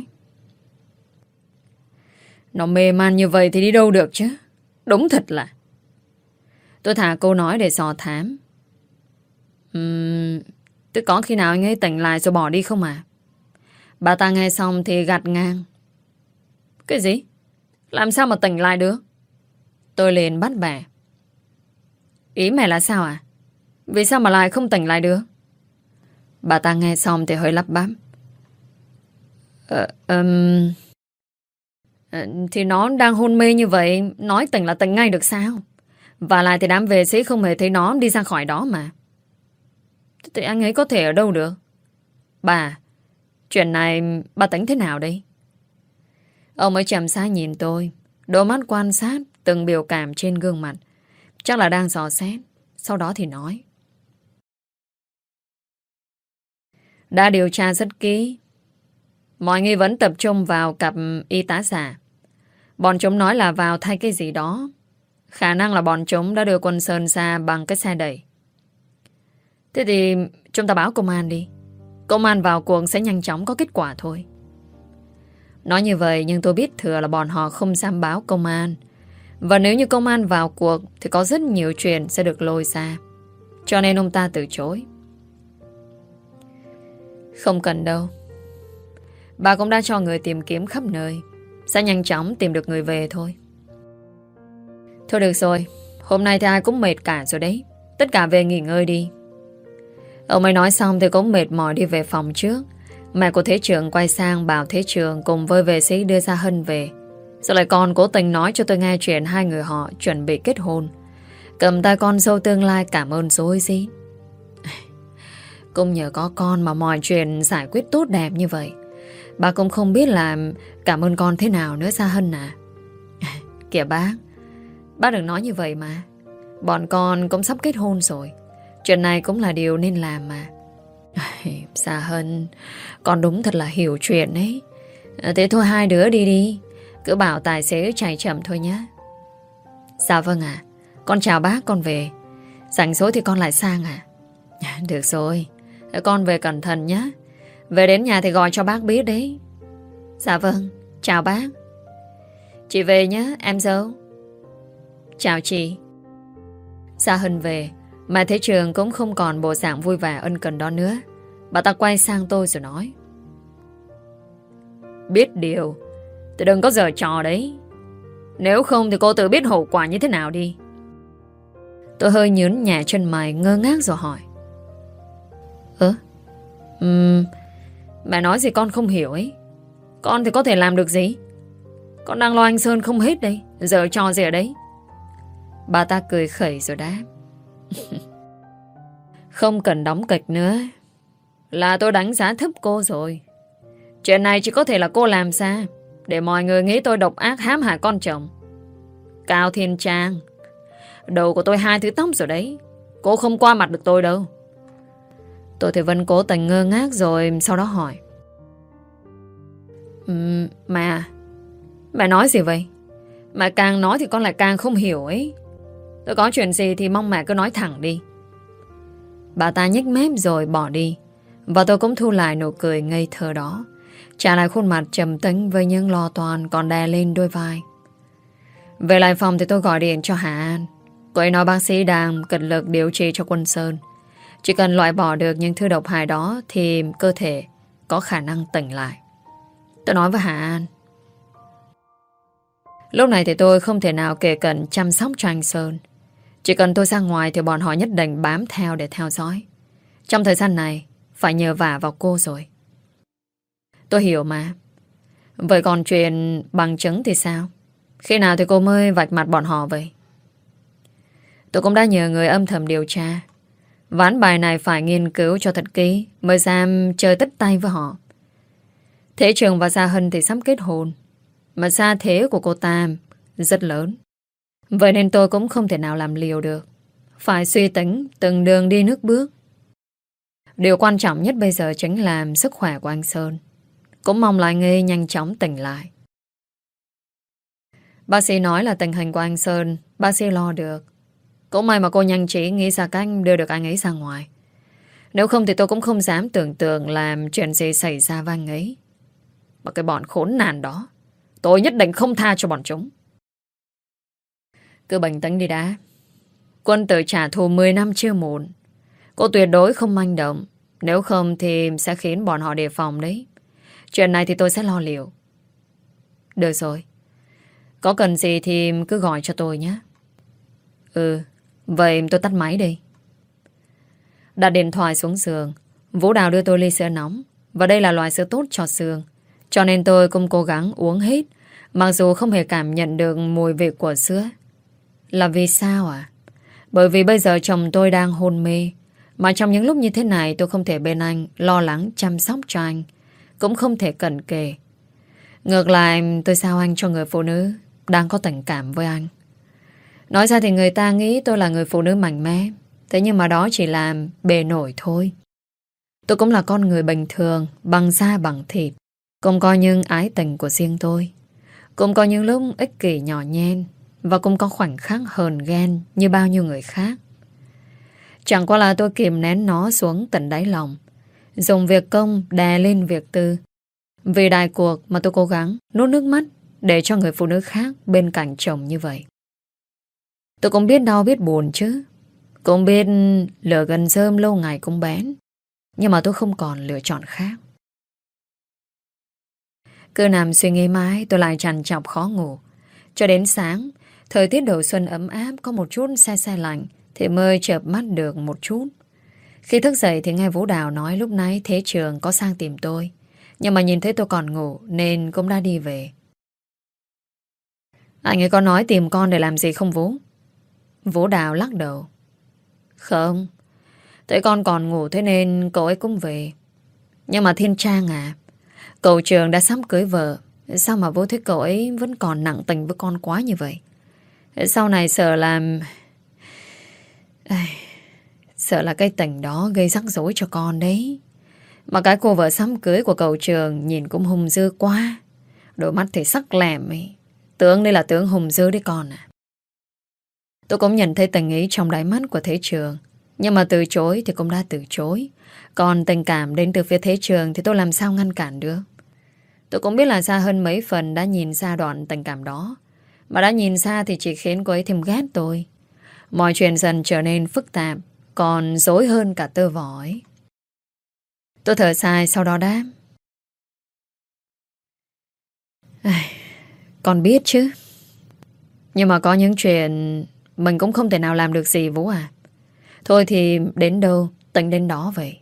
Nó mê man như vậy thì đi đâu được chứ? Đúng thật là. Tôi thả câu nói để dò thám. Tức có khi nào anh ấy tỉnh lại rồi bỏ đi không à? Bà ta nghe xong thì gạt ngang. Cái gì? Làm sao mà tỉnh lại được? Tôi liền bắt bẻ. Ý mẹ là sao à? Vì sao mà lại không tỉnh lại được? Bà ta nghe xong thì hơi lắp bắp. Thì nó đang hôn mê như vậy, nói tỉnh là tỉnh ngay được sao? Và lại thì đám vệ sĩ không hề thấy nó đi ra khỏi đó mà. Thì anh ấy có thể ở đâu được? Bà, chuyện này bà tính thế nào đây? Ông ấy chậm rãi nhìn tôi, đôi mắt quan sát từng biểu cảm trên gương mặt. Chắc là đang dò xét. Sau đó thì nói: đã điều tra rất kỹ. Mọi nghi vấn tập trung vào cặp y tá giả. Bọn chúng nói là vào thay cái gì đó. Khả năng là bọn chúng đã đưa Quân Sơn ra bằng cái xe đẩy. Thế thì chúng ta báo công an đi. Công an vào cuộc sẽ nhanh chóng có kết quả thôi. Nói như vậy nhưng tôi biết thừa là bọn họ không dám báo công an. Và nếu như công an vào cuộc thì có rất nhiều chuyện sẽ được lôi ra. Cho nên ông ta từ chối. Không cần đâu. Bà cũng đã cho người tìm kiếm khắp nơi. Sẽ nhanh chóng tìm được người về thôi. Thôi được rồi. Hôm nay thì ai cũng mệt cả rồi đấy. Tất cả về nghỉ ngơi đi. Ông ấy nói xong thì cũng mệt mỏi đi về phòng trước. Mẹ của Thế Trường quay sang bảo Thế Trường cùng với vệ sĩ đưa Gia Hân về. Rồi lại còn cố tình nói cho tôi nghe chuyện hai người họ chuẩn bị kết hôn. Cầm tay con dâu tương lai cảm ơn dối gì. Cũng nhờ có con mà mọi chuyện giải quyết tốt đẹp như vậy. Bà cũng không biết là cảm ơn con thế nào nữa Gia Hân à. Kìa bác đừng nói như vậy mà. Bọn con cũng sắp kết hôn rồi. Chuyện này cũng là điều nên làm mà. Gia Hân, con đúng thật là hiểu chuyện ấy. Thế thôi hai đứa đi đi. Cứ bảo tài xế chạy chậm thôi nhé. Dạ vâng ạ. Con chào bác, con về. Rảnh rỗi thì con lại sang à. Được rồi. Con về cẩn thận nhé. Về đến nhà thì gọi cho bác biết đấy. Dạ vâng, chào bác. Chị về nhé, em dâu. Chào chị. Gia Hân về mà Thế Trường cũng không còn bộ dạng vui vẻ ân cần đó nữa. Bà ta quay sang tôi rồi nói: biết điều thì đừng có giở trò đấy. Nếu không thì cô tự biết hậu quả như thế nào đi. Tôi hơi nhớn nhẹ chân mày ngơ ngác rồi hỏi: mẹ nói gì con không hiểu ấy. Con thì có thể làm được gì? Con đang lo anh Sơn không hết đây. Giở trò gì ở đấy? Bà ta cười khẩy rồi đáp: không cần đóng kịch nữa. Là tôi đánh giá thấp cô rồi. Chuyện này chỉ có thể là cô làm ra để mọi người nghĩ tôi độc ác hãm hại con chồng. Cao Thiên Trang, đầu của tôi 2 thứ tóc rồi đấy. Cô không qua mặt được tôi đâu. Tôi thì vẫn cố tình ngơ ngác rồi sau đó hỏi: Mẹ nói gì vậy? Mẹ càng nói thì con lại càng không hiểu ấy. Tôi có chuyện gì thì mong mẹ cứ nói thẳng đi. Bà ta nhếch mép rồi bỏ đi. Và tôi cũng thu lại nụ cười ngây thơ đó, trả lại khuôn mặt trầm tĩnh với những lo toan còn đè lên đôi vai. Về lại phòng thì tôi gọi điện cho Hà An. Cô ấy nói bác sĩ đang cật lực điều trị cho Quân Sơn. Chỉ cần loại bỏ được những thứ độc hại đó thì cơ thể có khả năng tỉnh lại. Tôi nói với Hà An. Lúc này thì tôi không thể nào kể cận chăm sóc cho anh Sơn. Chỉ cần tôi ra ngoài thì bọn họ nhất định bám theo để theo dõi. Trong thời gian này phải nhờ vả vào cô rồi. Tôi hiểu mà. Vậy còn chuyện bằng chứng thì sao? Khi nào thì cô mới vạch mặt bọn họ vậy? Tôi cũng đã nhờ người âm thầm điều tra. Ván bài này phải nghiên cứu cho thật kỹ mới dám chơi tất tay với họ. Thế Trường và Gia Hân thì sắp kết hôn, mà gia thế của cô Tam rất lớn. Vậy nên tôi cũng không thể nào làm liều được. Phải suy tính từng đường đi nước bước. Điều quan trọng nhất bây giờ chính là sức khỏe của anh Sơn. Cũng mong là anh ấy nhanh chóng tỉnh lại. Bác sĩ nói là tình hình của anh Sơn bác sĩ lo được. Cũng may mà cô nhanh trí nghĩ ra cách đưa được anh ấy ra ngoài. Nếu không thì tôi cũng không dám tưởng tượng làm chuyện gì xảy ra với anh ấy. Mà cái bọn khốn nạn đó, tôi nhất định không tha cho bọn chúng. Cứ bình tĩnh đi đã. Quân tử trả thù 10 năm chưa muộn. Cô tuyệt đối không manh động. Nếu không thì sẽ khiến bọn họ đề phòng đấy. Chuyện này thì tôi sẽ lo liệu. Được rồi. Có cần gì thì cứ gọi cho tôi nhé. Vậy tôi tắt máy đi. Đặt điện thoại xuống giường, Vũ Đào đưa tôi ly sữa nóng. Và đây là loại sữa tốt cho xương. Cho nên tôi cũng cố gắng uống hết, mặc dù không hề cảm nhận được mùi vị của sữa. Là vì sao à? Bởi vì bây giờ chồng tôi đang hôn mê. Mà trong những lúc như thế này tôi không thể bên anh lo lắng chăm sóc cho anh. Cũng không thể cận kề. Ngược lại, tôi sao anh cho người phụ nữ đang có tình cảm với anh. Nói ra thì người ta nghĩ tôi là người phụ nữ mạnh mẽ. Thế nhưng mà đó chỉ là bề nổi thôi. Tôi cũng là con người bình thường, bằng da bằng thịt. Cũng có những ái tình của riêng tôi. Cũng có những lúc ích kỷ nhỏ nhen. Và cũng có khoảnh khắc hờn ghen như bao nhiêu người khác. Chẳng qua là tôi kìm nén nó xuống tận đáy lòng, dùng việc công đè lên việc tư. Vì đại cuộc mà tôi cố gắng nuốt nước mắt để cho người phụ nữ khác bên cạnh chồng như vậy. Tôi cũng biết đau biết buồn chứ. Cũng biết lửa gần rơm lâu ngày cũng bén. Nhưng mà tôi không còn lựa chọn khác. Cứ nằm suy nghĩ mãi, tôi lại trằn trọc khó ngủ. Cho đến sáng, thời tiết đầu xuân ấm áp, có một chút se se lạnh thì mới chợp mắt được một chút. Khi thức dậy thì nghe Vũ Đào nói lúc nãy Thế Trường có sang tìm tôi. Nhưng mà nhìn thấy tôi còn ngủ nên cũng đã đi về. Anh ấy có nói tìm con để làm gì không Vũ? Vũ Đào lắc đầu. Không, thấy con còn ngủ thế nên cậu ấy cũng về. Nhưng mà Thiên Trang à, cậu Trường đã sắp cưới vợ. Sao mà Vũ thấy cậu ấy vẫn còn nặng tình với con quá như vậy? Sau này sợ làm... Sợ là cái tình đó gây rắc rối cho con đấy. Mà cái cô vợ sắm cưới của cậu Trường nhìn cũng hùng dư quá. Đôi mắt thì sắc lẹm ấy. Tướng đây là tướng hùng dư đấy con à. Tôi cũng nhận thấy tình ý trong đáy mắt của Thế Trường. Nhưng mà từ chối thì cũng đã từ chối. Còn tình cảm đến từ phía Thế Trường thì tôi làm sao ngăn cản được. Tôi cũng biết là xa hơn mấy phần đã nhìn ra đoạn tình cảm đó. Mà đã nhìn ra thì chỉ khiến cô ấy thêm ghét tôi. Mọi chuyện dần trở nên phức tạp, còn rối hơn cả tơ vò ấy. Tôi thở dài sau đó đáp. Con biết chứ. Nhưng mà có những chuyện mình cũng không thể nào làm được gì Vũ à. Thôi thì đến đâu tính đến đó vậy.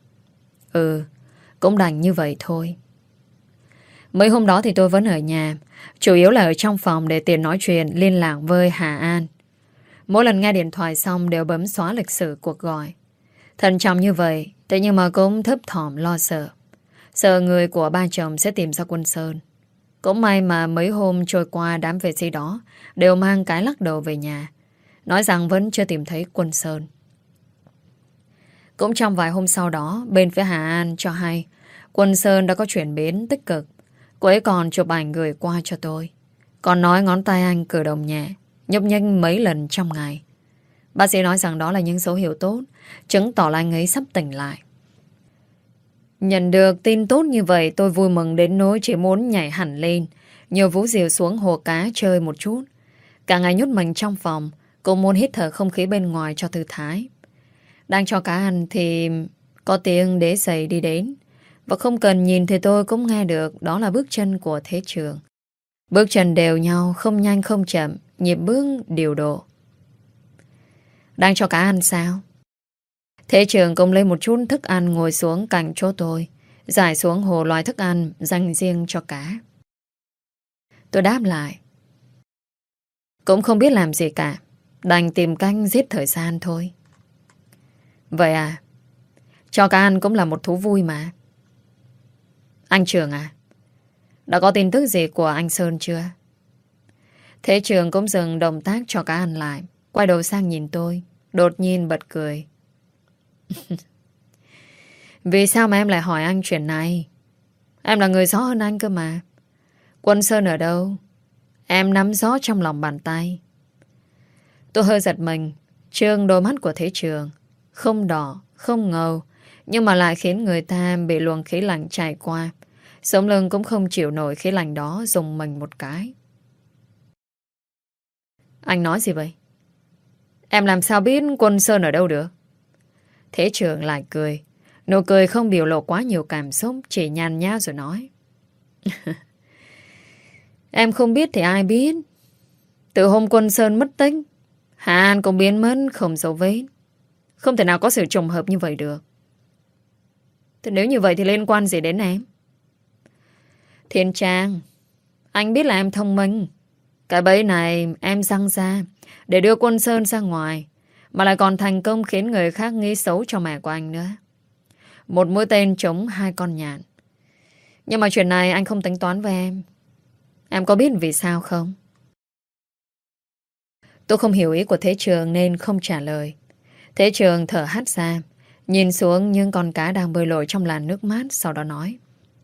Cũng đành như vậy thôi. Mấy hôm đó thì tôi vẫn ở nhà, chủ yếu là ở trong phòng để tiện nói chuyện liên lạc với Hà An. Mỗi lần nghe điện thoại xong đều bấm xóa lịch sử cuộc gọi. Thận trọng như vậy, thế nhưng mà cũng thấp thỏm lo sợ. Sợ người của ba chồng sẽ tìm ra Quân Sơn. Cũng may mà mấy hôm trôi qua đám vệ sĩ đó đều mang cái lắc đầu về nhà, nói rằng vẫn chưa tìm thấy Quân Sơn. Cũng trong vài hôm sau đó, bên phía Hà An cho hay Quân Sơn đã có chuyển biến tích cực. Cô ấy còn chụp ảnh gửi qua cho tôi. Còn nói ngón tay anh cử động nhẹ, nhấp nhích mấy lần trong ngày. Bác sĩ nói rằng đó là những dấu hiệu tốt, chứng tỏ là anh ấy sắp tỉnh lại. Nhận được tin tốt như vậy, tôi vui mừng đến nỗi chỉ muốn nhảy hẳn lên, nhờ Vũ dìu xuống hồ cá chơi một chút. Cả ngày nhốt mình trong phòng, cũng muốn hít thở không khí bên ngoài cho thư thái. Đang cho cá ăn thì có tiếng đế giày đi đến. Và không cần nhìn thì tôi cũng nghe được đó là bước chân của Thế Trường. Bước chân đều nhau, không nhanh không chậm, nhịp bước điều độ. Đang cho cá ăn sao? Thế Trường cũng lấy một chút thức ăn ngồi xuống cạnh chỗ tôi, giải xuống hồ loài thức ăn dành riêng cho cá. Tôi đáp lại. Cũng không biết làm gì cả, đành tìm cách giết thời gian thôi. Vậy à? Cho cá ăn cũng là một thú vui mà. Anh Trường à? Đã có tin tức gì của anh Sơn chưa? Thế Trường cũng dừng động tác cho cá ăn lại, quay đầu sang nhìn tôi, đột nhiên bật cười. Vì sao mà em lại hỏi anh chuyện này? Em là người rõ hơn anh cơ mà. Quân Sơn ở đâu? Em nắm rõ trong lòng bàn tay. Tôi hơi giật mình trước đôi mắt của Thế Trường. Không đỏ, không ngầu, nhưng mà lại khiến người ta bị luồng khí lạnh trải qua. Sống lưng cũng không chịu nổi khí lạnh đó, dùng mình một cái. Anh nói gì vậy? Em làm sao biết Quân Sơn ở đâu được? Thế Trường lại cười. Nụ cười không biểu lộ quá nhiều cảm xúc, chỉ nhàn nhã rồi nói. Em không biết thì ai biết. Từ hôm Quân Sơn mất tích, Hà An cũng biến mất không dấu vết. Không thể nào có sự trùng hợp như vậy được. Thế nếu như vậy thì liên quan gì đến em? Thiên Trang, anh biết là em thông minh. Cái bẫy này em răng ra để đưa Quân Sơn ra ngoài, mà lại còn thành công khiến người khác nghĩ xấu cho mẹ của anh nữa. Một mũi tên trúng hai con nhạn. Nhưng mà chuyện này anh không tính toán với em. Em có biết vì sao không? Tôi không hiểu ý của Thế Trường nên không trả lời. Thế Trường thở hắt ra, nhìn xuống những con cá đang bơi lội trong làn nước mát, sau đó nói.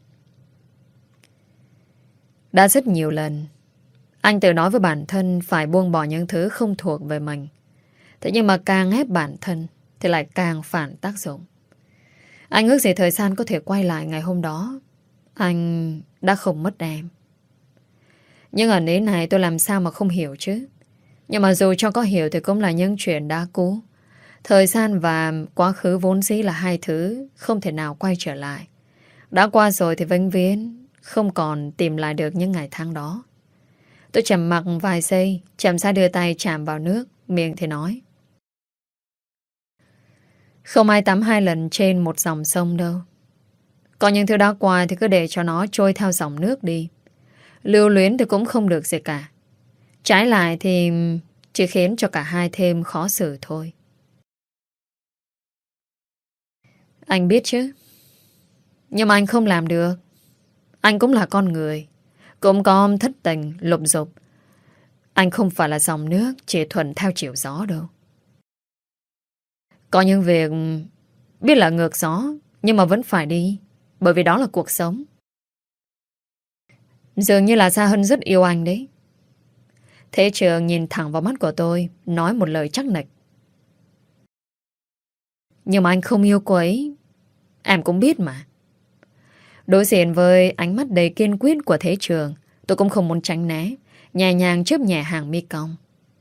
Đã rất nhiều lần anh tự nói với bản thân phải buông bỏ những thứ không thuộc về mình. Thế nhưng mà càng ép bản thân thì lại càng phản tác dụng. Anh ước gì thời gian có thể quay lại ngày hôm đó. Anh đã không mất em. Nhưng ở nấy này tôi làm sao mà không hiểu chứ. Nhưng mà dù cho có hiểu thì cũng là những chuyện đã cũ. Thời gian và quá khứ vốn dĩ là hai thứ không thể nào quay trở lại. Đã qua rồi thì vĩnh viễn không còn tìm lại được những ngày tháng đó. Tôi trầm mặc vài giây, chậm rãi đưa tay chạm vào nước, miệng thì nói. Không ai tắm hai lần trên một dòng sông đâu. Có những thứ đã qua thì cứ để cho nó trôi theo dòng nước đi. Lưu luyến thì cũng không được gì cả. Trái lại thì chỉ khiến cho cả hai thêm khó xử thôi. Anh biết chứ. Nhưng mà anh không làm được. Anh cũng là con người, cũng có thất tình, lục dục. Anh không phải là dòng nước chỉ thuận theo chiều gió đâu. Có những việc biết là ngược gió, nhưng mà vẫn phải đi, bởi vì đó là cuộc sống. Dường như là Sa Hân rất yêu anh đấy. Thế Trường nhìn thẳng vào mắt của tôi, nói một lời chắc nịch. Nhưng mà anh không yêu cô ấy, em cũng biết mà. Đối diện với ánh mắt đầy kiên quyết của Thế Trường, tôi cũng không muốn tránh né, nhẹ nhàng chớp nhẹ hàng mi cong.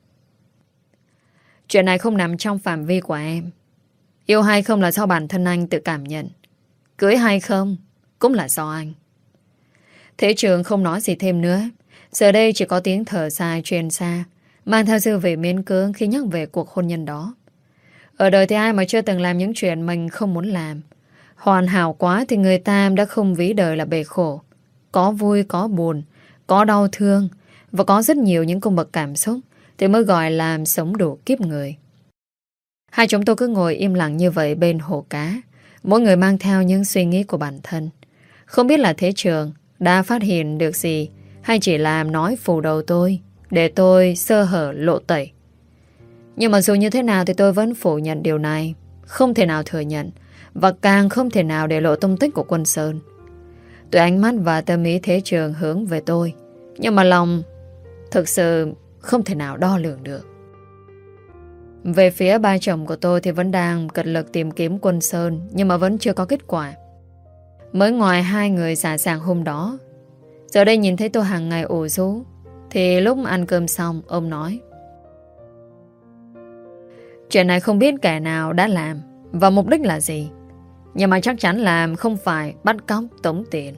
Chuyện này không nằm trong phạm vi của em. Yêu hay không là do bản thân anh tự cảm nhận. Cưới hay không cũng là do anh. Thế Trường không nói gì thêm nữa. Giờ đây chỉ có tiếng thở dài truyền xa, mang theo dư vị miễn cưỡng khi nhắc về cuộc hôn nhân đó. Ở đời thì ai mà chưa từng làm những chuyện mình không muốn làm. Hoàn hảo quá thì người ta đã không ví đời là bể khổ. Có vui, có buồn, có đau thương, và có rất nhiều những cung bậc cảm xúc thì mới gọi là sống đủ kiếp người. Hai chúng tôi cứ ngồi im lặng như vậy bên hồ cá, mỗi người mang theo những suy nghĩ của bản thân. Không biết là Thế Trường đã phát hiện được gì, hay chỉ làm nói phủ đầu tôi để tôi sơ hở lộ tẩy. Nhưng mà dù như thế nào thì tôi vẫn phủ nhận điều này. Không thể nào thừa nhận, và càng không thể nào để lộ tung tích của Quân Sơn. Tuy ánh mắt và tâm ý Thế Trường hướng về tôi, nhưng mà lòng thực sự không thể nào đo lường được. Về phía ba chồng của tôi thì vẫn đang cật lực tìm kiếm Quân Sơn, nhưng mà vẫn chưa có kết quả. Mới ngoài hai người xả sàng hôm đó, giờ đây nhìn thấy tôi hàng ngày ủ rũ, thì lúc ăn cơm xong ông nói: chuyện này không biết kẻ nào đã làm và mục đích là gì, nhưng mà chắc chắn là không phải bắt cóc tống tiền.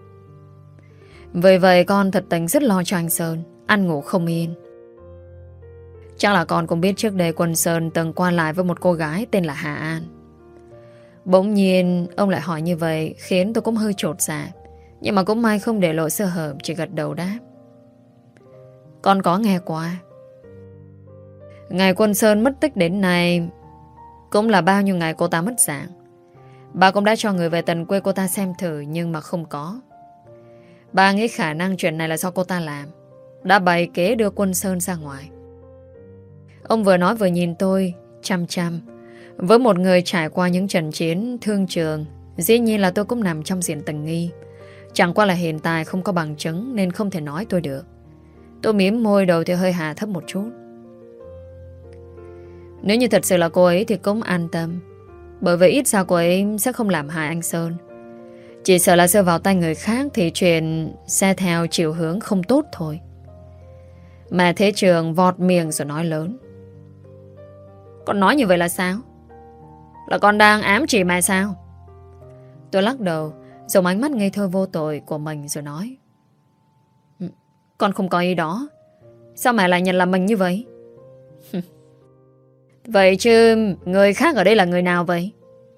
Vì vậy con thật tình rất lo cho anh Sơn, ăn ngủ không yên. Chắc là con cũng biết trước đây Quân Sơn từng qua lại với một cô gái tên là Hà An. Bỗng nhiên ông lại hỏi như vậy khiến tôi cũng hơi chột dạ, nhưng mà cũng may không để lộ sơ hở, chỉ gật đầu đáp: con có nghe qua. Ngày Quân Sơn mất tích đến nay cũng là bao nhiêu ngày cô ta mất dạng. Bà cũng đã cho người về tận quê cô ta xem thử, nhưng mà không có. Bà nghĩ khả năng chuyện này là do cô ta làm, đã bày kế đưa Quân Sơn ra ngoài. Ông vừa nói vừa nhìn tôi chăm chăm. Với một người trải qua những trận chiến thương trường, dĩ nhiên là tôi cũng nằm trong diện tình nghi. Chẳng qua là hiện tại không có bằng chứng nên không thể nói tôi được. Tôi mím môi, đầu thì hơi hạ thấp một chút. Nếu như thật sự là cô ấy thì cũng an tâm, bởi vì ít ra cô ấy sẽ không làm hại anh Sơn. Chỉ sợ là rơi vào tay người khác thì chuyện sẽ theo chiều hướng không tốt thôi. Mà Thế Trường vọt miệng rồi nói lớn: con nói như vậy là sao? Là con đang ám chỉ mẹ sao? Tôi lắc đầu, dùng ánh mắt ngây thơ vô tội của mình rồi nói: con không có ý đó. Sao mẹ lại nhận làm mình như vậy? Vậy chứ người khác ở đây là người nào vậy?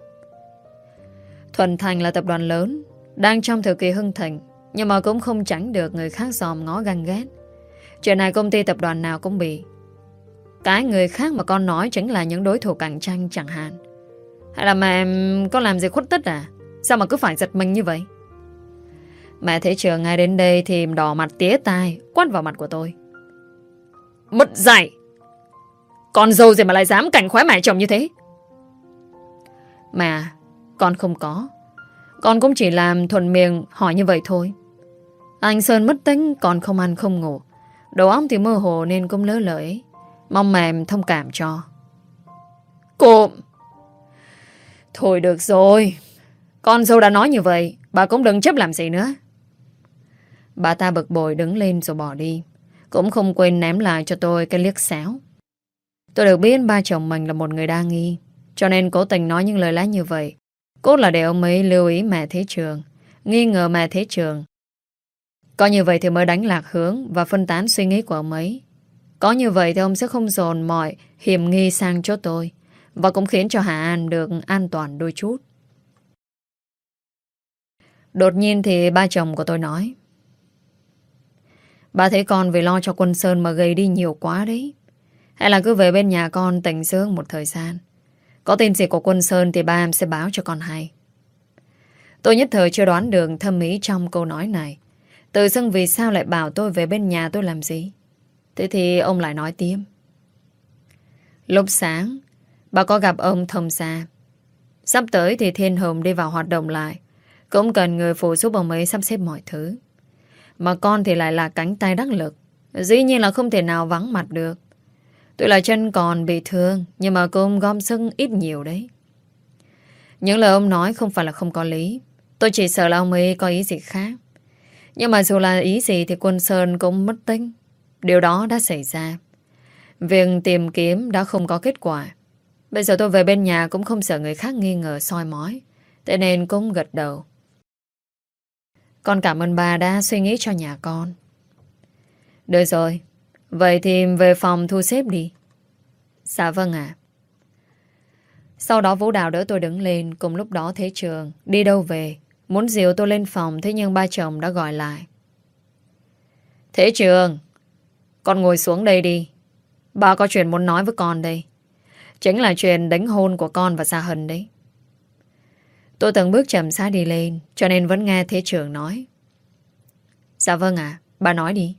Thuần Thành là tập đoàn lớn, đang trong thời kỳ hưng thịnh, nhưng mà cũng không tránh được người khác dòm ngó ganh ghét. Chuyện này công ty tập đoàn nào cũng bị. Cái người khác mà con nói chính là những đối thủ cạnh tranh chẳng hạn. Hay là mẹ có làm gì khuất tất à? Sao mà cứ phải giật mình như vậy? Mẹ Thế Trường ngay đến đây thì đỏ mặt tía tai, quát vào mặt của tôi. Mất dạy! Con dâu gì mà lại dám cạnh khóe mẹ chồng như thế? Mẹ, con không có. Con cũng chỉ làm thuận miệng hỏi như vậy thôi. Anh Sơn mất tính, còn không ăn không ngủ. Đầu óc thì mơ hồ nên cũng lỡ lời. Mong mẹ thông cảm cho. Cô... Thôi được rồi. Con dâu đã nói như vậy, bà cũng đừng chấp làm gì nữa. Bà ta bực bội đứng lên rồi bỏ đi. Cũng không quên ném lại cho tôi cái liếc xéo. Tôi được biết ba chồng mình là một người đa nghi, cho nên cố tình nói những lời lẽ như vậy. Cốt là để ông ấy lưu ý mẹ Thế Trường, nghi ngờ mẹ Thế Trường. Có như vậy thì mới đánh lạc hướng và phân tán suy nghĩ của ông ấy. Có như vậy thì ông sẽ không dồn mọi hiểm nghi sang chỗ tôi, và cũng khiến cho Hà An được an toàn đôi chút. Đột nhiên thì ba chồng của tôi nói: Bà thấy con vì lo cho Quân Sơn mà gầy đi nhiều quá đấy. Hay là cứ về bên nhà con tĩnh dưỡng một thời gian. Có tin gì của Quân Sơn thì ba em sẽ báo cho con hay. Tôi nhất thời chưa đoán được thâm ý trong câu nói này. Tự dưng vì sao lại bảo tôi về bên nhà tôi làm gì? Thế thì ông lại nói tiếp: Lúc sáng bà có gặp ông Thông Gia. Sắp tới thì Thiên Hồng đi vào hoạt động lại, cũng cần người phụ giúp ông ấy sắp xếp mọi thứ. Mà con thì lại là cánh tay đắc lực, dĩ nhiên là không thể nào vắng mặt được. Tuy là chân còn bị thương, nhưng mà cũng gom sức ít nhiều đấy. Những lời ông nói không phải là không có lý. Tôi chỉ sợ là ông ấy có ý gì khác. Nhưng mà dù là ý gì thì Quân Sơn cũng mất tích. Điều đó đã xảy ra. Việc tìm kiếm đã không có kết quả. Bây giờ tôi về bên nhà cũng không sợ người khác nghi ngờ soi mói. Thế nên cũng gật đầu. Con cảm ơn bà đã suy nghĩ cho nhà con. Được rồi. Vậy thì về phòng thu xếp đi. Dạ vâng ạ. Sau đó Vũ Đào đỡ tôi đứng lên. Cùng lúc đó Thế Trường đi đâu về, muốn dìu tôi lên phòng. Thế nhưng ba chồng đã gọi lại: Thế Trường, con ngồi xuống đây đi. Bà có chuyện muốn nói với con đây. Chính là chuyện đánh hôn của con và Gia Hân đấy. Tôi từng bước chậm rãi đi lên, cho nên vẫn nghe Thế Trường nói. Dạ vâng ạ, bà nói đi.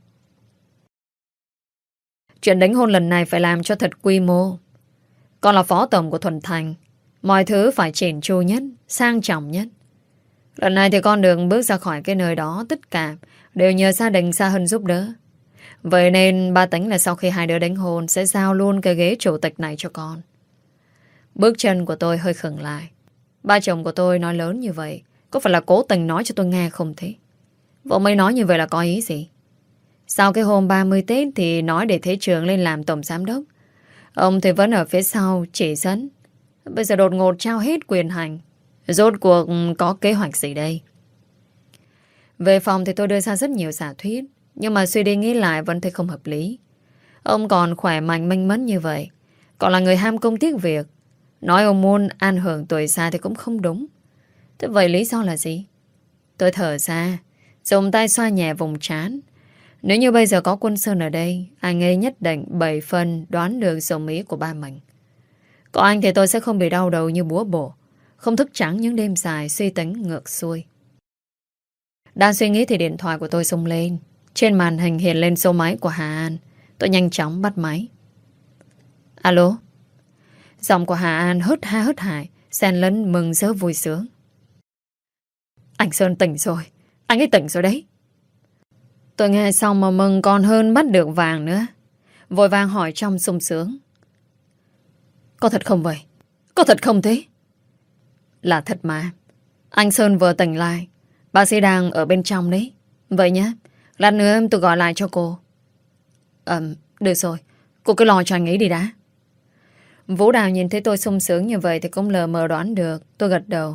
Chuyện đánh hôn lần này phải làm cho thật quy mô. Con là phó tổng của Thuần Thành, mọi thứ phải chỉn chu nhất, sang trọng nhất. Lần này thì con đường bước ra khỏi cái nơi đó, tất cả đều nhờ gia đình Gia Hân giúp đỡ. Vậy nên ba tính là sau khi hai đứa đánh hôn sẽ giao luôn cái ghế chủ tịch này cho con. Bước chân của tôi hơi khựng lại. Ba chồng của tôi nói lớn như vậy, có phải là cố tình nói cho tôi nghe không thế? Vợ mới nói như vậy là có ý gì? Sau cái hôm 30 Tết thì nói để Thế Trường lên làm tổng giám đốc. Ông thì vẫn ở phía sau chỉ dẫn. Bây giờ đột ngột trao hết quyền hành. Rốt cuộc có kế hoạch gì đây? Về phòng thì tôi đưa ra rất nhiều giả thuyết, nhưng mà suy đi nghĩ lại vẫn thấy không hợp lý. Ông còn khỏe mạnh minh mẫn như vậy, còn là người ham công tiếc việc. Nói ông muốn an hưởng tuổi già thì cũng không đúng. Thế vậy lý do là gì? Tôi thở ra, dùng tay xoa nhẹ vùng trán. Nếu như bây giờ có Quân Sơn ở đây, anh ấy nhất định 7 phần đoán được dụng ý của ba mình. Có anh thì tôi sẽ không bị đau đầu như búa bổ, không thức trắng những đêm dài suy tính ngược xuôi. Đang suy nghĩ thì điện thoại của tôi rung lên. Trên màn hình hiện lên số máy của Hà An. Tôi nhanh chóng bắt máy. Alo. Giọng của Hà An hớt ha hớt hải, xen lẫn mừng rỡ vui sướng. Anh Sơn tỉnh rồi. Anh ấy tỉnh rồi đấy. Tôi nghe xong mà mừng còn hơn bắt được vàng nữa. Vội vàng hỏi trong sung sướng. Có thật không vậy? Có thật không thế? Là thật mà. Anh Sơn vừa tỉnh lại. Bác sĩ đang ở bên trong đấy. Vậy nhé. Lát nữa tôi gọi lại cho cô. Được rồi. Cô cứ lo cho anh ấy đi đã. Vũ Đào nhìn thấy tôi sung sướng như vậy thì cũng lờ mờ đoán được. Tôi gật đầu.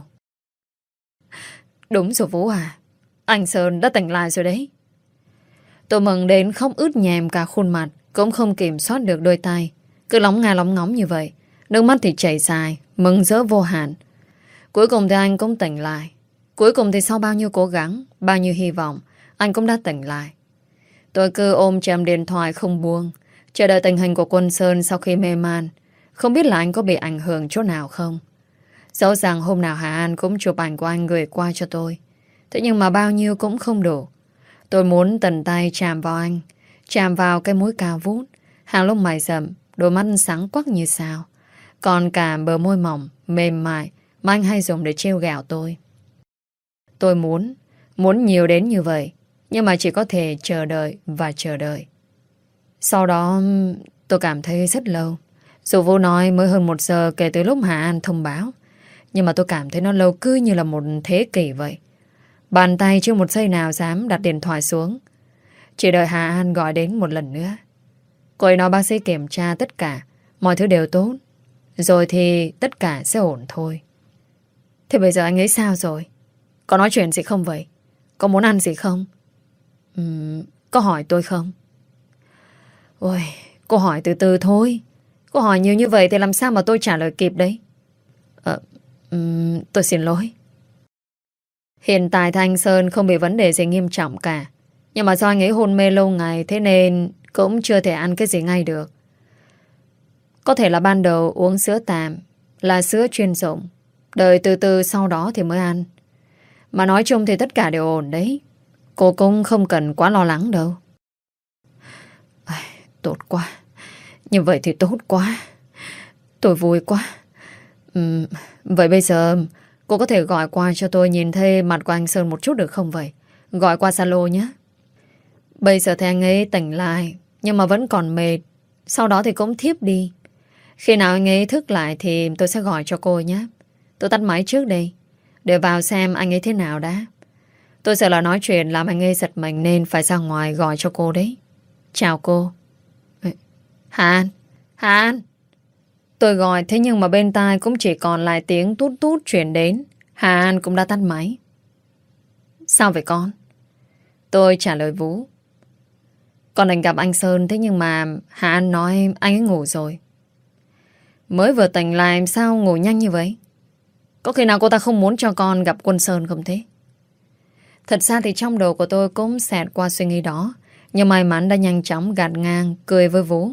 Đúng rồi Vũ à. Anh Sơn đã tỉnh lại rồi đấy. Tôi mừng đến không ướt nhèm cả khuôn mặt, cũng không kiểm soát được đôi tay. Cứ lóng nga lóng ngóng như vậy. Nước mắt thì chảy dài, mừng rỡ vô hạn. Cuối cùng thì anh cũng tỉnh lại. Cuối cùng thì sau bao nhiêu cố gắng, bao nhiêu hy vọng, anh cũng đã tỉnh lại. Tôi cứ ôm chầm điện thoại không buông, chờ đợi tình hình của Quân Sơn sau khi mê man. Không biết là anh có bị ảnh hưởng chỗ nào không. Dẫu rằng hôm nào Hà An cũng chụp ảnh của anh gửi qua cho tôi. Thế nhưng mà bao nhiêu cũng không đủ. Tôi muốn tận tay chạm vào anh, chạm vào cái mũi cao vút, hàng lông mày rậm, đôi mắt sáng quắc như sao. Còn cả bờ môi mỏng, mềm mại mà anh hay dùng để trêu ghẹo tôi. Tôi muốn nhiều đến như vậy, nhưng mà chỉ có thể chờ đợi và chờ đợi. Sau đó tôi cảm thấy rất lâu. Dù Vũ nói mới hơn 1 giờ kể từ lúc Hà An thông báo, nhưng mà tôi cảm thấy nó lâu cứ như là một thế kỷ vậy. Bàn tay chưa một giây nào dám đặt điện thoại xuống. Chỉ đợi Hà An gọi đến một lần nữa. Cô ấy nói bác sĩ kiểm tra tất cả, mọi thứ đều tốt, rồi thì tất cả sẽ ổn thôi. Thế bây giờ anh ấy sao rồi? Có nói chuyện gì không vậy? Có muốn ăn gì không? Có hỏi tôi không? Ôi, cô hỏi từ từ thôi. Cô hỏi nhiều như vậy thì làm sao mà tôi trả lời kịp đấy? Tôi xin lỗi. Hiện tại Thanh Sơn không bị vấn đề gì nghiêm trọng cả. Nhưng mà do anh ấy hôn mê lâu ngày, thế nên cũng chưa thể ăn cái gì ngay được. Có thể là ban đầu uống sữa tạm, là sữa chuyên dụng, đợi từ từ sau đó thì mới ăn. Mà nói chung thì tất cả đều ổn đấy. Cô cũng không cần quá lo lắng đâu. Tốt quá. Như vậy thì tốt quá. Tôi vui quá. Vậy bây giờ cô có thể gọi qua cho tôi nhìn thấy mặt của anh Sơn một chút được không vậy? Gọi qua Zalo nhé. Bây giờ thì anh ấy tỉnh lại, nhưng mà vẫn còn mệt. Sau đó thì cũng thiếp đi. Khi nào anh ấy thức lại thì tôi sẽ gọi cho cô nhé. Tôi tắt máy trước đây, để vào xem anh ấy thế nào đã. Tôi sợ là nói chuyện làm anh ấy giật mình nên phải ra ngoài gọi cho cô đấy. Chào cô. Hà An, Hà An. Tôi gọi thế nhưng mà bên tai cũng chỉ còn lại tiếng tút tút chuyển đến. Hà An cũng đã tắt máy. Sao vậy con? Tôi trả lời Vũ. Con định gặp anh Sơn, thế nhưng mà Hà An nói anh ấy ngủ rồi. Mới vừa tỉnh lại sao ngủ nhanh như vậy? Có khi nào cô ta không muốn cho con gặp Quân Sơn không thế? Thật ra thì trong đầu của tôi cũng xẹt qua suy nghĩ đó, nhưng may mắn đã nhanh chóng gạt ngang, cười với Vũ.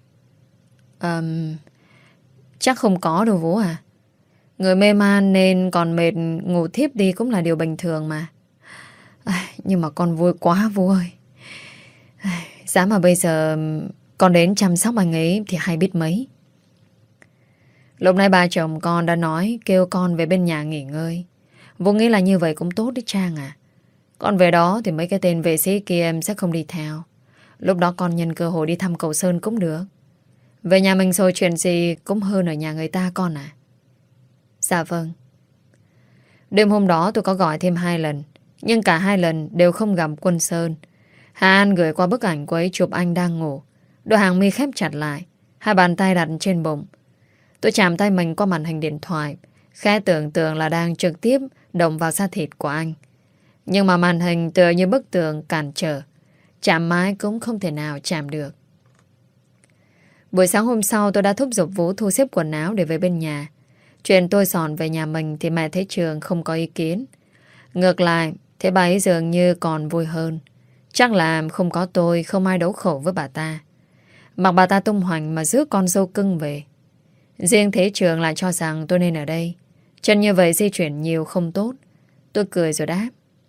Chắc không có đâu Vũ à. Người mê man nên còn mệt ngủ thiếp đi cũng là điều bình thường mà. Nhưng mà con vui quá Vũ ơi. Giá mà bây giờ con đến chăm sóc anh ấy thì hay biết mấy. Lúc nãy ba chồng con đã nói kêu con về bên nhà nghỉ ngơi. Vũ nghĩ là như vậy cũng tốt đấy Trang à. Con về đó thì mấy cái tên vệ sĩ kia em sẽ không đi theo. Lúc đó con nhân cơ hội đi thăm cậu Sơn cũng được. Về nhà mình rồi chuyện gì cũng hơn ở nhà người ta con à. Dạ vâng. Đêm hôm đó tôi có gọi thêm 2 lần, nhưng cả 2 lần đều không gặp Quân Sơn. Hà An gửi qua bức ảnh của ấy chụp anh đang ngủ, đôi hàng mi khép chặt lại, 2 bàn tay đặt trên bụng. Tôi chạm tay mình qua màn hình điện thoại, khẽ tưởng tượng là đang trực tiếp động vào da thịt của anh. Nhưng mà màn hình tựa như bức tường cản trở, chạm mãi cũng không thể nào chạm được. Buổi sáng hôm sau tôi đã thúc giục Vũ thu xếp quần áo để về bên nhà. Chuyện tôi dọn về nhà mình thì mẹ Thế Trường không có ý kiến. Ngược lại, thế bà ấy dường như còn vui hơn. Chắc là không có tôi, không ai đấu khẩu với bà ta. Mặc bà ta tung hoành mà rước con dâu cưng về. Riêng Thế Trường lại cho rằng tôi nên ở đây. Chân như vậy di chuyển nhiều không tốt. Tôi cười rồi đáp.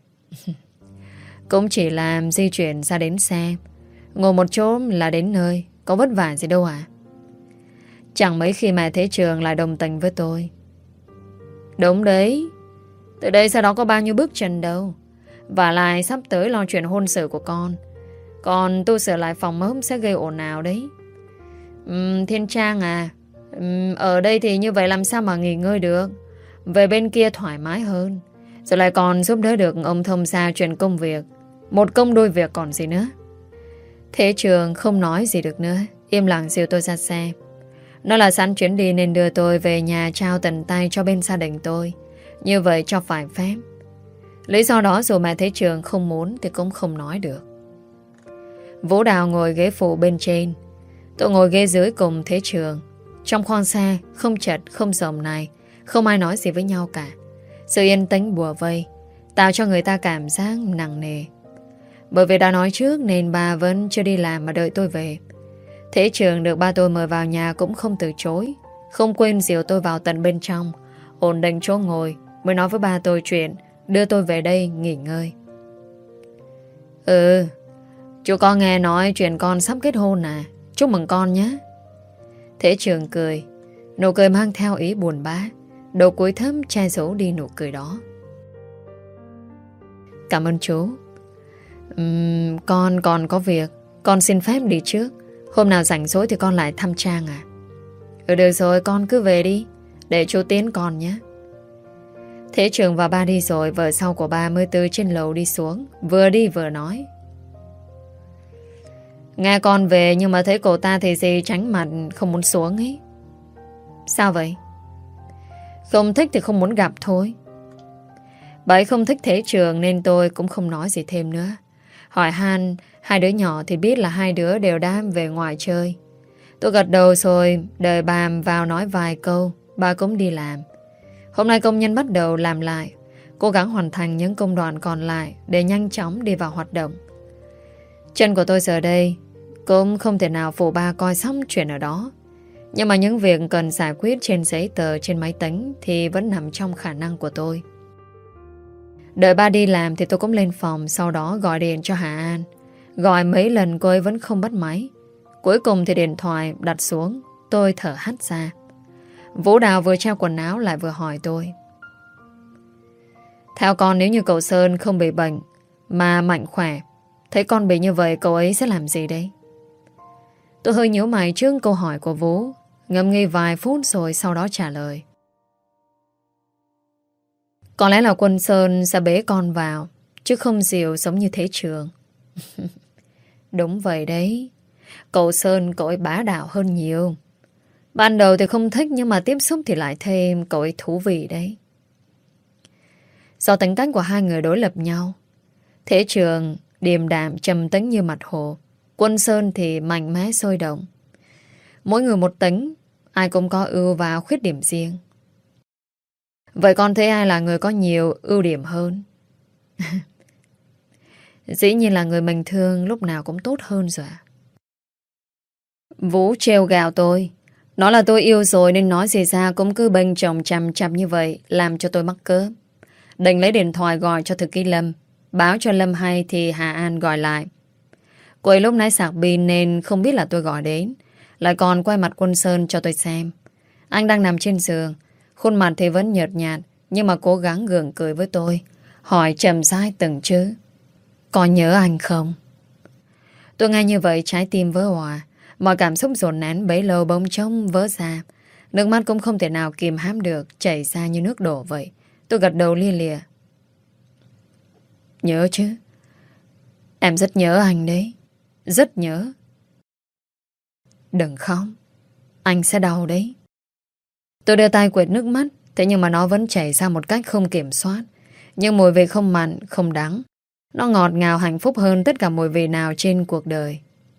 Cũng chỉ làm di chuyển ra đến xe. Ngồi một chỗ là đến nơi. Có vất vả gì đâu à? Chẳng mấy khi mẹ Thế Trường lại đồng tình với tôi. Đúng đấy. Từ đây sau đó có bao nhiêu bước chân đâu. Và lại sắp tới lo chuyện hôn sự của con. Còn tôi sửa lại phòng ốc sẽ gây ồn ào đấy. Thiên Trang à, ở đây thì như vậy làm sao mà nghỉ ngơi được. Về bên kia thoải mái hơn. Rồi lại còn giúp đỡ được ông thông gia chuyện công việc. Một công đôi việc còn gì nữa. Thế Trường không nói gì được nữa, im lặng dìu tôi ra xe. Nó là sẵn chuyến đi nên đưa tôi về nhà trao tận tay cho bên gia đình tôi. Như vậy cho phải phép. Lý do đó dù mẹ Thế Trường không muốn thì cũng không nói được. Vũ Đào ngồi ghế phụ bên trên, tôi ngồi ghế dưới cùng Thế Trường. Trong khoang xe không chật không rộng này, không ai nói gì với nhau cả. Sự yên tĩnh bùa vây tạo cho người ta cảm giác nặng nề. Bởi vì đã nói trước nên bà vẫn chưa đi làm mà đợi tôi về. Thế Trường được ba tôi mời vào nhà cũng không từ chối. Không quên dìu tôi vào tận bên trong, ổn định chỗ ngồi, mới nói với ba tôi chuyện đưa tôi về đây nghỉ ngơi. Ừ, chú con nghe nói chuyện con sắp kết hôn à? Chúc mừng con nhé. Thế Trường cười, nụ cười mang theo ý buồn bã. Đầu cuối thấm che giấu đi nụ cười đó. Cảm ơn chú. Con còn có việc, con xin phép đi trước. Hôm nào rảnh rỗi thì con lại thăm Trang à? Được rồi, con cứ về đi, để chú tiến con nhé. Thế Trường và ba đi rồi, vợ sau của ba mới từ trên lầu đi xuống, vừa đi vừa nói. Nghe con về nhưng mà thấy cậu ta thì gì tránh mặt không muốn xuống ấy. Sao vậy? Không thích thì không muốn gặp thôi. Bà ấy không thích Thế Trường nên tôi cũng không nói gì thêm nữa. Hỏi han hai đứa nhỏ thì biết là hai đứa đều đang về ngoài chơi. Tôi gật đầu rồi đợi bà vào nói vài câu. Bà cũng đi làm. Hôm nay công nhân bắt đầu làm lại, cố gắng hoàn thành những công đoạn còn lại để nhanh chóng đi vào hoạt động. Chân của tôi giờ đây cũng không thể nào phụ ba coi xong chuyện ở đó. Nhưng mà những việc cần giải quyết trên giấy tờ, trên máy tính thì vẫn nằm trong khả năng của tôi. Đợi ba đi làm thì tôi cũng lên phòng, sau đó gọi điện cho Hà An. Gọi mấy lần cô ấy vẫn không bắt máy. Cuối cùng thì điện thoại đặt xuống. Tôi thở hắt ra. Vũ Đào vừa treo quần áo lại vừa hỏi tôi. Theo con, nếu như cậu Sơn không bị bệnh mà mạnh khỏe, thấy con bị như vậy cậu ấy sẽ làm gì đây? Tôi hơi nhíu mày trước câu hỏi của Vũ, ngẫm nghĩ vài phút rồi sau đó trả lời. Có lẽ là Quân Sơn sẽ bế con vào, chứ không dịu giống như Thế Trường. Đúng vậy đấy. Cậu Sơn cậu ấy bá đạo hơn nhiều. Ban đầu thì không thích, nhưng mà tiếp xúc thì lại thêm cậu ấy thú vị đấy. Do tính cách của hai người đối lập nhau, Thế Trường điềm đạm trầm tĩnh như mặt hồ, Quân Sơn thì mạnh mẽ sôi động. Mỗi người một tính, ai cũng có ưu và khuyết điểm riêng. Vậy con thấy ai là người có nhiều ưu điểm hơn? Dĩ nhiên là người mình thương lúc nào cũng tốt hơn rồi ạ. Vũ trêu gào tôi. Nói là tôi yêu rồi nên nói gì ra cũng cứ bênh chồng chằm chằm như vậy, làm cho tôi mắc cỡ. Định lấy điện thoại gọi cho thư ký Lâm. Báo cho Lâm hay thì Hà An gọi lại. Cô ấy lúc nãy sạc pin nên không biết là tôi gọi đến. Lại còn quay mặt Quân Sơn cho tôi xem. Anh đang nằm trên giường, khuôn mặt thì vẫn nhợt nhạt, nhưng mà cố gắng gượng cười với tôi, hỏi trầm rãi từng chữ. Có nhớ anh không? Tôi nghe như vậy trái tim vỡ òa. Mọi cảm xúc dồn nén bấy lâu bỗng trông vỡ ra. Nước mắt cũng không thể nào kìm hãm được, chảy ra như nước đổ vậy. Tôi gật đầu lia lịa. Nhớ chứ. Em rất nhớ anh đấy. Rất nhớ. Đừng khóc, anh sẽ đau đấy. Tôi đưa tay quệt nước mắt, thế nhưng mà nó vẫn chảy ra một cách không kiểm soát. Nhưng mùi vị không mặn, không đắng. Nó ngọt ngào hạnh phúc hơn tất cả mùi vị nào trên cuộc đời.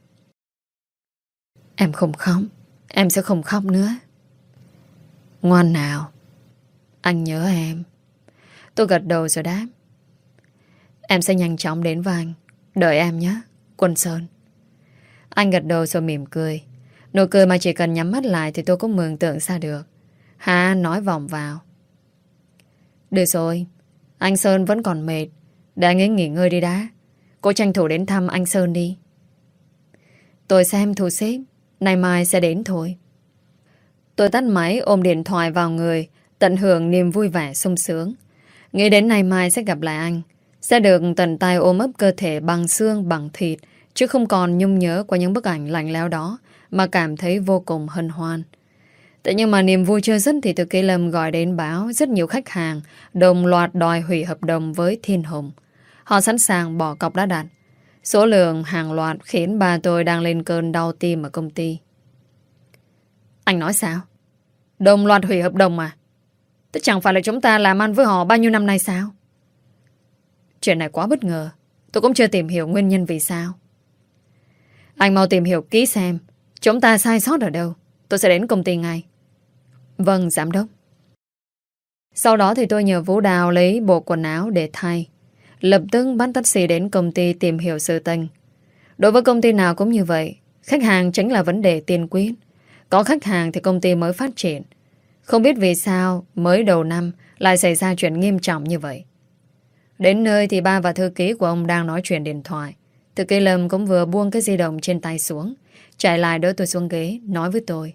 Em không khóc, em sẽ không khóc nữa. Ngoan nào. Anh nhớ em. Tôi gật đầu rồi đáp. Em sẽ nhanh chóng đến với anh. Đợi em nhé, Quân Sơn. Anh gật đầu rồi mỉm cười. Nụ cười mà chỉ cần nhắm mắt lại thì tôi cũng mường tượng ra được. Hà nói vòng vào. Được rồi, anh Sơn vẫn còn mệt. Để anh ấy nghỉ ngơi đi đã. Cô tranh thủ đến thăm anh Sơn đi. Tôi xem thu xếp. Nay mai sẽ đến thôi. Tôi tắt máy ôm điện thoại vào người, tận hưởng niềm vui vẻ sung sướng. Nghĩ đến nay mai sẽ gặp lại anh, sẽ được tận tay ôm ấp cơ thể bằng xương bằng thịt, chứ không còn nhung nhớ qua những bức ảnh lạnh lẽo đó mà cảm thấy vô cùng hân hoan. Thế nhưng mà niềm vui chưa dứt thì thư ký Lâm gọi đến báo rất nhiều khách hàng đồng loạt đòi hủy hợp đồng với Thiên Hùng. Họ sẵn sàng bỏ cọc đã đặt. Số lượng hàng loạt khiến bà tôi đang lên cơn đau tim ở công ty. Anh nói sao? Đồng loạt hủy hợp đồng à? Thế chẳng phải là chúng ta làm ăn với họ bao nhiêu năm nay sao? Chuyện này quá bất ngờ. Tôi cũng chưa tìm hiểu nguyên nhân vì sao. Anh mau tìm hiểu kỹ xem chúng ta sai sót ở đâu. Tôi sẽ đến công ty ngay. Vâng, giám đốc. Sau đó thì tôi nhờ Vũ Đào lấy bộ quần áo để thay. Lập tức bắt taxi đến công ty tìm hiểu sự tình. Đối với công ty nào cũng như vậy, khách hàng chính là vấn đề tiên quyết. Có khách hàng thì công ty mới phát triển. Không biết vì sao mới đầu năm lại xảy ra chuyện nghiêm trọng như vậy. Đến nơi thì ba và thư ký của ông đang nói chuyện điện thoại. Thư ký Lâm cũng vừa buông cái di động trên tay xuống, chạy lại đỡ tôi xuống ghế, nói với tôi.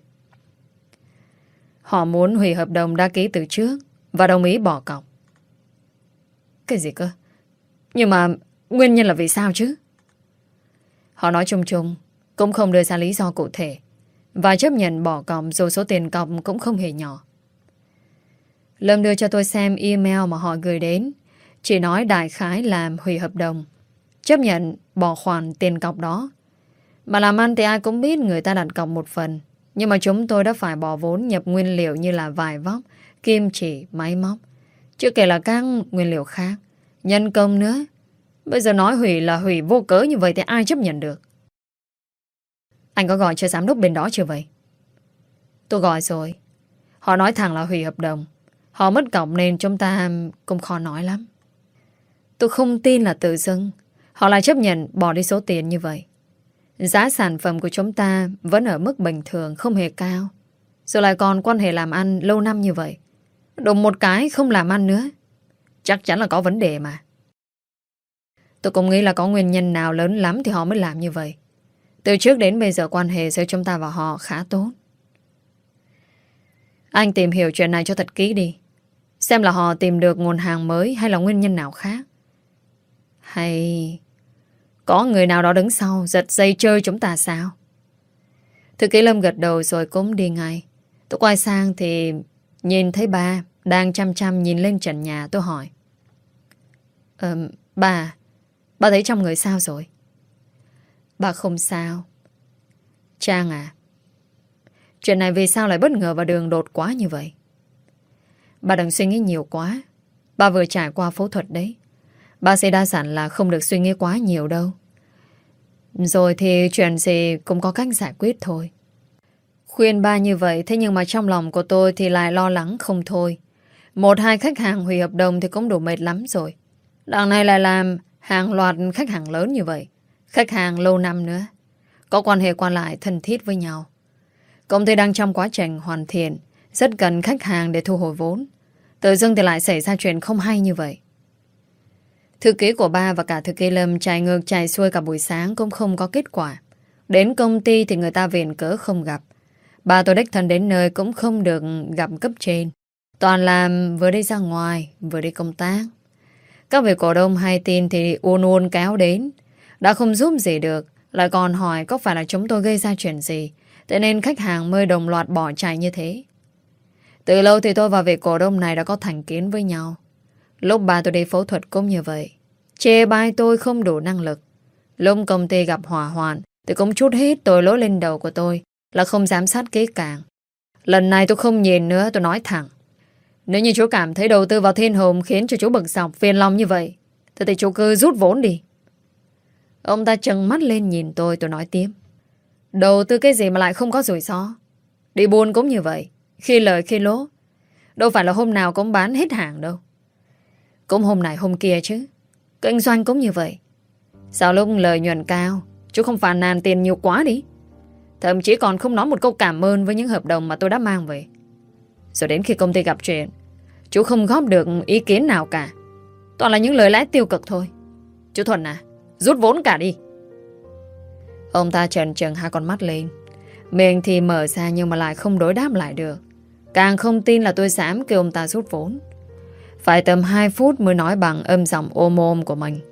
Họ muốn hủy hợp đồng đã ký từ trước và đồng ý bỏ cọc. Cái gì cơ? Nhưng mà nguyên nhân là vì sao chứ? Họ nói chung chung, cũng không đưa ra lý do cụ thể, và chấp nhận bỏ cọc dù số tiền cọc cũng không hề nhỏ. Lâm đưa cho tôi xem email mà họ gửi đến, chỉ nói đại khái làm hủy hợp đồng, chấp nhận bỏ khoản tiền cọc đó. Mà làm ăn thì ai cũng biết người ta đặt cọc một phần, nhưng mà chúng tôi đã phải bỏ vốn nhập nguyên liệu như là vải vóc, kim chỉ, máy móc, chưa kể là các nguyên liệu khác, nhân công nữa. Bây giờ nói hủy là hủy vô cớ như vậy thì ai chấp nhận được? Anh có gọi cho giám đốc bên đó chưa vậy? Tôi gọi rồi. Họ nói thẳng là hủy hợp đồng. Họ mất cọc nên chúng ta cũng khó nói lắm. Tôi không tin là tự dưng họ lại chấp nhận bỏ đi số tiền như vậy. Giá sản phẩm của chúng ta vẫn ở mức bình thường, không hề cao. Rồi lại còn quan hệ làm ăn lâu năm như vậy. Đụng một cái không làm ăn nữa, chắc chắn là có vấn đề mà. Tôi cũng nghĩ là có nguyên nhân nào lớn lắm thì họ mới làm như vậy. Từ trước đến bây giờ quan hệ giữa chúng ta và họ khá tốt. Anh tìm hiểu chuyện này cho thật kỹ đi. Xem là họ tìm được nguồn hàng mới hay là nguyên nhân nào khác. Hay có người nào đó đứng sau giật dây chơi chúng ta sao? Thư ký Lâm gật đầu rồi cũng đi ngay. Tôi quay sang thì nhìn thấy ba đang chăm chăm nhìn lên trần nhà. Tôi hỏi. Bà thấy trong người sao rồi? Bà không sao. Trang à, chuyện này vì sao lại bất ngờ và đường đột quá như vậy? Bà đừng suy nghĩ nhiều quá. Bà vừa trải qua phẫu thuật đấy. Bác sĩ đã dặn là không được suy nghĩ quá nhiều đâu. Rồi thì chuyện gì cũng có cách giải quyết thôi. Khuyên ba như vậy, thế nhưng mà trong lòng của tôi thì lại lo lắng không thôi. 1-2 khách hàng hủy hợp đồng thì cũng đủ mệt lắm rồi. Đằng này lại làm hàng loạt khách hàng lớn như vậy. Khách hàng lâu năm nữa, có quan hệ qua lại thân thiết với nhau. Công ty đang trong quá trình hoàn thiện, rất cần khách hàng để thu hồi vốn. Tự dưng thì lại xảy ra chuyện không hay như vậy. Thư ký của ba và cả thư ký Lâm chạy ngược chạy xuôi cả buổi sáng cũng không có kết quả. Đến công ty thì người ta viện cớ không gặp. Ba tôi đích thân đến nơi cũng không được gặp cấp trên. Toàn làm vừa đi ra ngoài, vừa đi công tác. Các vị cổ đông hay tin thì uôn kéo đến. Đã không giúp gì được, lại còn hỏi có phải là chúng tôi gây ra chuyện gì, thế nên khách hàng mới đồng loạt bỏ chạy như thế. Từ lâu thì tôi và vị cổ đông này đã có thành kiến với nhau. Lúc ba tôi đi phẫu thuật cũng như vậy. Chê bai tôi không đủ năng lực. Lúc công ty gặp hỏa hoạn thì cũng trút hết tội lỗi lên đầu của tôi là không giám sát kỹ càng. Lần này tôi không nhìn nữa, tôi nói thẳng. Nếu như chú cảm thấy đầu tư vào Thiên Hùng khiến cho chú bực dọc phiền lòng như vậy, thì chú cứ rút vốn đi. Ông ta trừng mắt lên nhìn tôi nói tiếp. Đầu tư cái gì mà lại không có rủi ro? Đi buôn cũng như vậy, khi lời khi lỗ. Đâu phải là hôm nào cũng bán hết hàng đâu. Cũng hôm này hôm kia chứ. Kinh doanh cũng như vậy. Sao lúc lợi nhuận cao chú không phàn nàn tiền nhiều quá đi? Thậm chí còn không nói một câu cảm ơn với những hợp đồng mà tôi đã mang về. Rồi đến khi công ty gặp chuyện, chú không góp được ý kiến nào cả. Toàn là những lời lẽ tiêu cực thôi. Chú Thuần à, rút vốn cả đi. Ông ta trần trừng hai con mắt lên. Miệng thì mở ra nhưng mà lại không đối đáp lại được. Càng không tin là tôi dám kêu ông ta rút vốn. Phải tầm 2 phút mới nói bằng âm giọng ôm ôm của mình.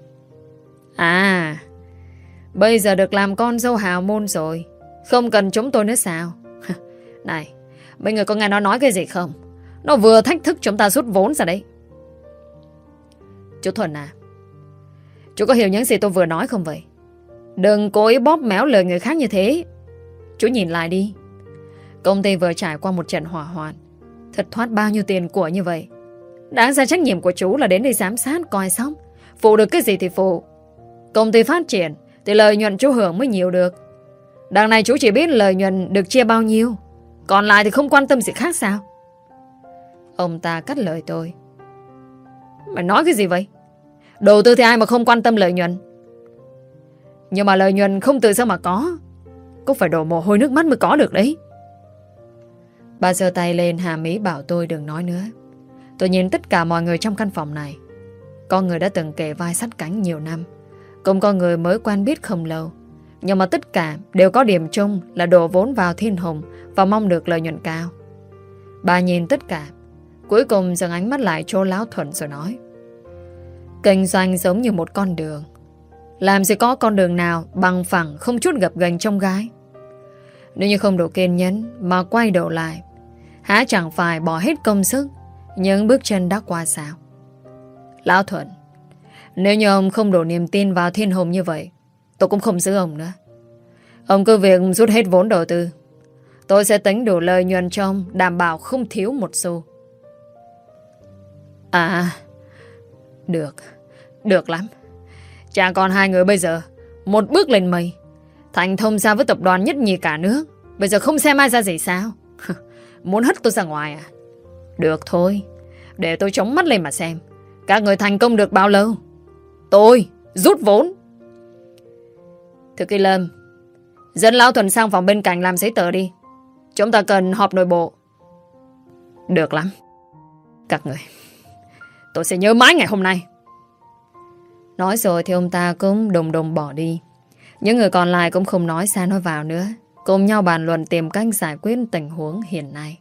À, bây giờ được làm con dâu hào môn rồi, không cần chúng tôi nữa sao? Này, mấy người có nghe nó nói cái gì không? Nó vừa thách thức chúng ta rút vốn ra đấy. Chú Thuần à, chú có hiểu những gì tôi vừa nói không vậy? Đừng cố ý bóp méo lời người khác như thế. Chú nhìn lại đi. Công ty vừa trải qua một trận hỏa hoạn, thất thoát bao nhiêu tiền của như vậy. Đáng ra trách nhiệm của chú là đến đây giám sát, coi sóc, phụ được cái gì thì phụ. Công ty phát triển thì lợi nhuận chú hưởng mới nhiều được. Đằng này chú chỉ biết lợi nhuận được chia bao nhiêu, còn lại thì không quan tâm gì khác sao? Ông ta cắt lời tôi. Mày nói cái gì vậy? Đầu tư thì ai mà không quan tâm lợi nhuận? Nhưng mà lợi nhuận không từ sao mà có phải đổ mồ hôi nước mắt mới có được đấy. Bà giơ tay lên hàm ý bảo tôi đừng nói nữa. Tôi nhìn tất cả mọi người trong căn phòng này. Có người đã từng kề vai sát cánh nhiều năm, cũng có người mới quen biết không lâu. Nhưng mà tất cả đều có điểm chung là đổ vốn vào Thiên Hùng và mong được lợi nhuận cao. Bà nhìn tất cả, cuối cùng dừng ánh mắt lại chỗ Lão Thuận rồi nói: kinh doanh giống như một con đường. Làm gì có con đường nào bằng phẳng không chút gập ghềnh trong gai. Nếu như không đủ kiên nhẫn mà quay đầu lại, há chẳng phải bỏ hết công sức những bước chân đã qua sao? Lão Thuận, nếu như ông không đủ niềm tin vào Thiên Hùng như vậy, tôi cũng không giữ ông nữa. Ông cứ việc rút hết vốn đầu tư, tôi sẽ tính đủ lợi nhuận cho ông, đảm bảo không thiếu một xu. À, được lắm. Chả còn hai người bây giờ, một bước lên mây, thành thông gia với tập đoàn nhất nhì cả nước. Bây giờ không xem ai ra gì sao? Muốn hất tôi ra ngoài à? Được thôi, để tôi chống mắt lên mà xem các người thành công được bao lâu. Tôi rút vốn. Thư ký Lâm, dẫn Lão Thuần sang phòng bên cạnh làm giấy tờ đi. Chúng ta cần họp nội bộ. Được lắm. Các người, tôi sẽ nhớ mãi ngày hôm nay. Nói rồi thì ông ta cũng đùng đùng bỏ đi. Những người còn lại cũng không nói xa nói vào nữa, cùng nhau bàn luận tìm cách giải quyết tình huống hiện nay.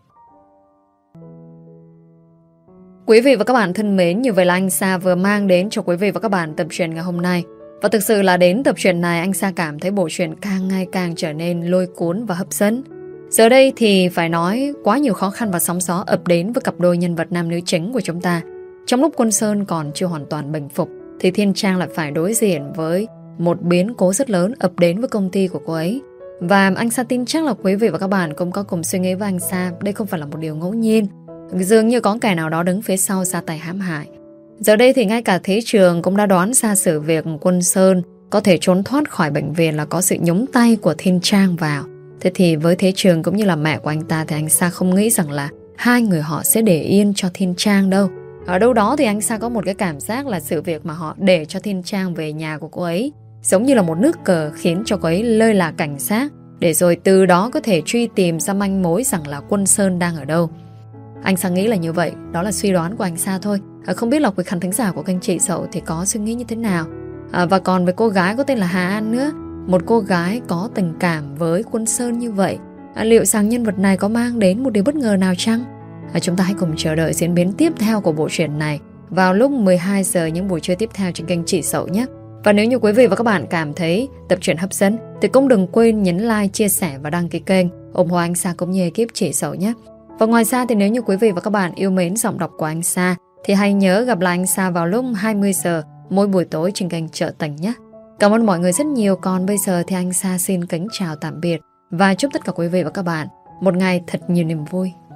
Quý vị và các bạn thân mến, như vậy là anh Sa vừa mang đến cho quý vị và các bạn tập truyện ngày hôm nay. Và thực sự là đến tập truyện này anh Sa cảm thấy bộ truyện càng ngày càng trở nên lôi cuốn và hấp dẫn. Giờ đây thì phải nói quá nhiều khó khăn và sóng gió ập đến với cặp đôi nhân vật nam nữ chính của chúng ta. Trong lúc Quân Sơn còn chưa hoàn toàn bình phục thì Thiên Trang lại phải đối diện với một biến cố rất lớn ập đến với công ty của cô ấy. Và anh Sa tin chắc là quý vị và các bạn cũng có cùng suy nghĩ với anh Sa, đây không phải là một điều ngẫu nhiên. Dường như có kẻ nào đó đứng phía sau ra tay hãm hại. Giờ đây thì ngay cả Thế Trường cũng đã đoán ra sự việc Quân Sơn có thể trốn thoát khỏi bệnh viện là có sự nhúng tay của Thiên Trang vào. Thế thì với Thế Trường cũng như là mẹ của anh ta thì anh Sa không nghĩ rằng là hai người họ sẽ để yên cho Thiên Trang đâu. Ở đâu đó thì anh Sa có một cái cảm giác là sự việc mà họ để cho Thiên Trang về nhà của cô ấy giống như là một nước cờ khiến cho cô ấy lơi là cảnh giác, để rồi từ đó có thể truy tìm ra manh mối rằng là Quân Sơn đang ở đâu. Anh Sa nghĩ là như vậy, đó là suy đoán của anh Sa thôi. Không biết là quý khán thính giả của kênh Chị Dậu thì có suy nghĩ như thế nào. Và còn với cô gái có tên là Hà An nữa, một cô gái có tình cảm với Quân Sơn như vậy, liệu rằng nhân vật này có mang đến một điều bất ngờ nào chăng? Chúng ta hãy cùng chờ đợi diễn biến tiếp theo của bộ truyện này vào lúc 12 giờ những buổi trưa tiếp theo trên kênh Chị Dậu nhé. Và nếu như quý vị và các bạn cảm thấy tập truyện hấp dẫn thì cũng đừng quên nhấn like, chia sẻ và đăng ký kênh ủng hộ anh Sa cũng như ekip Chị Dậu nhé. Và ngoài ra thì nếu như quý vị và các bạn yêu mến giọng đọc của anh Sa thì hãy nhớ gặp lại anh Sa vào lúc 20 giờ mỗi buổi tối trên kênh Chợ Tình nhé. Cảm ơn mọi người rất nhiều. Còn bây giờ thì anh Sa xin kính chào tạm biệt và chúc tất cả quý vị và các bạn một ngày thật nhiều niềm vui.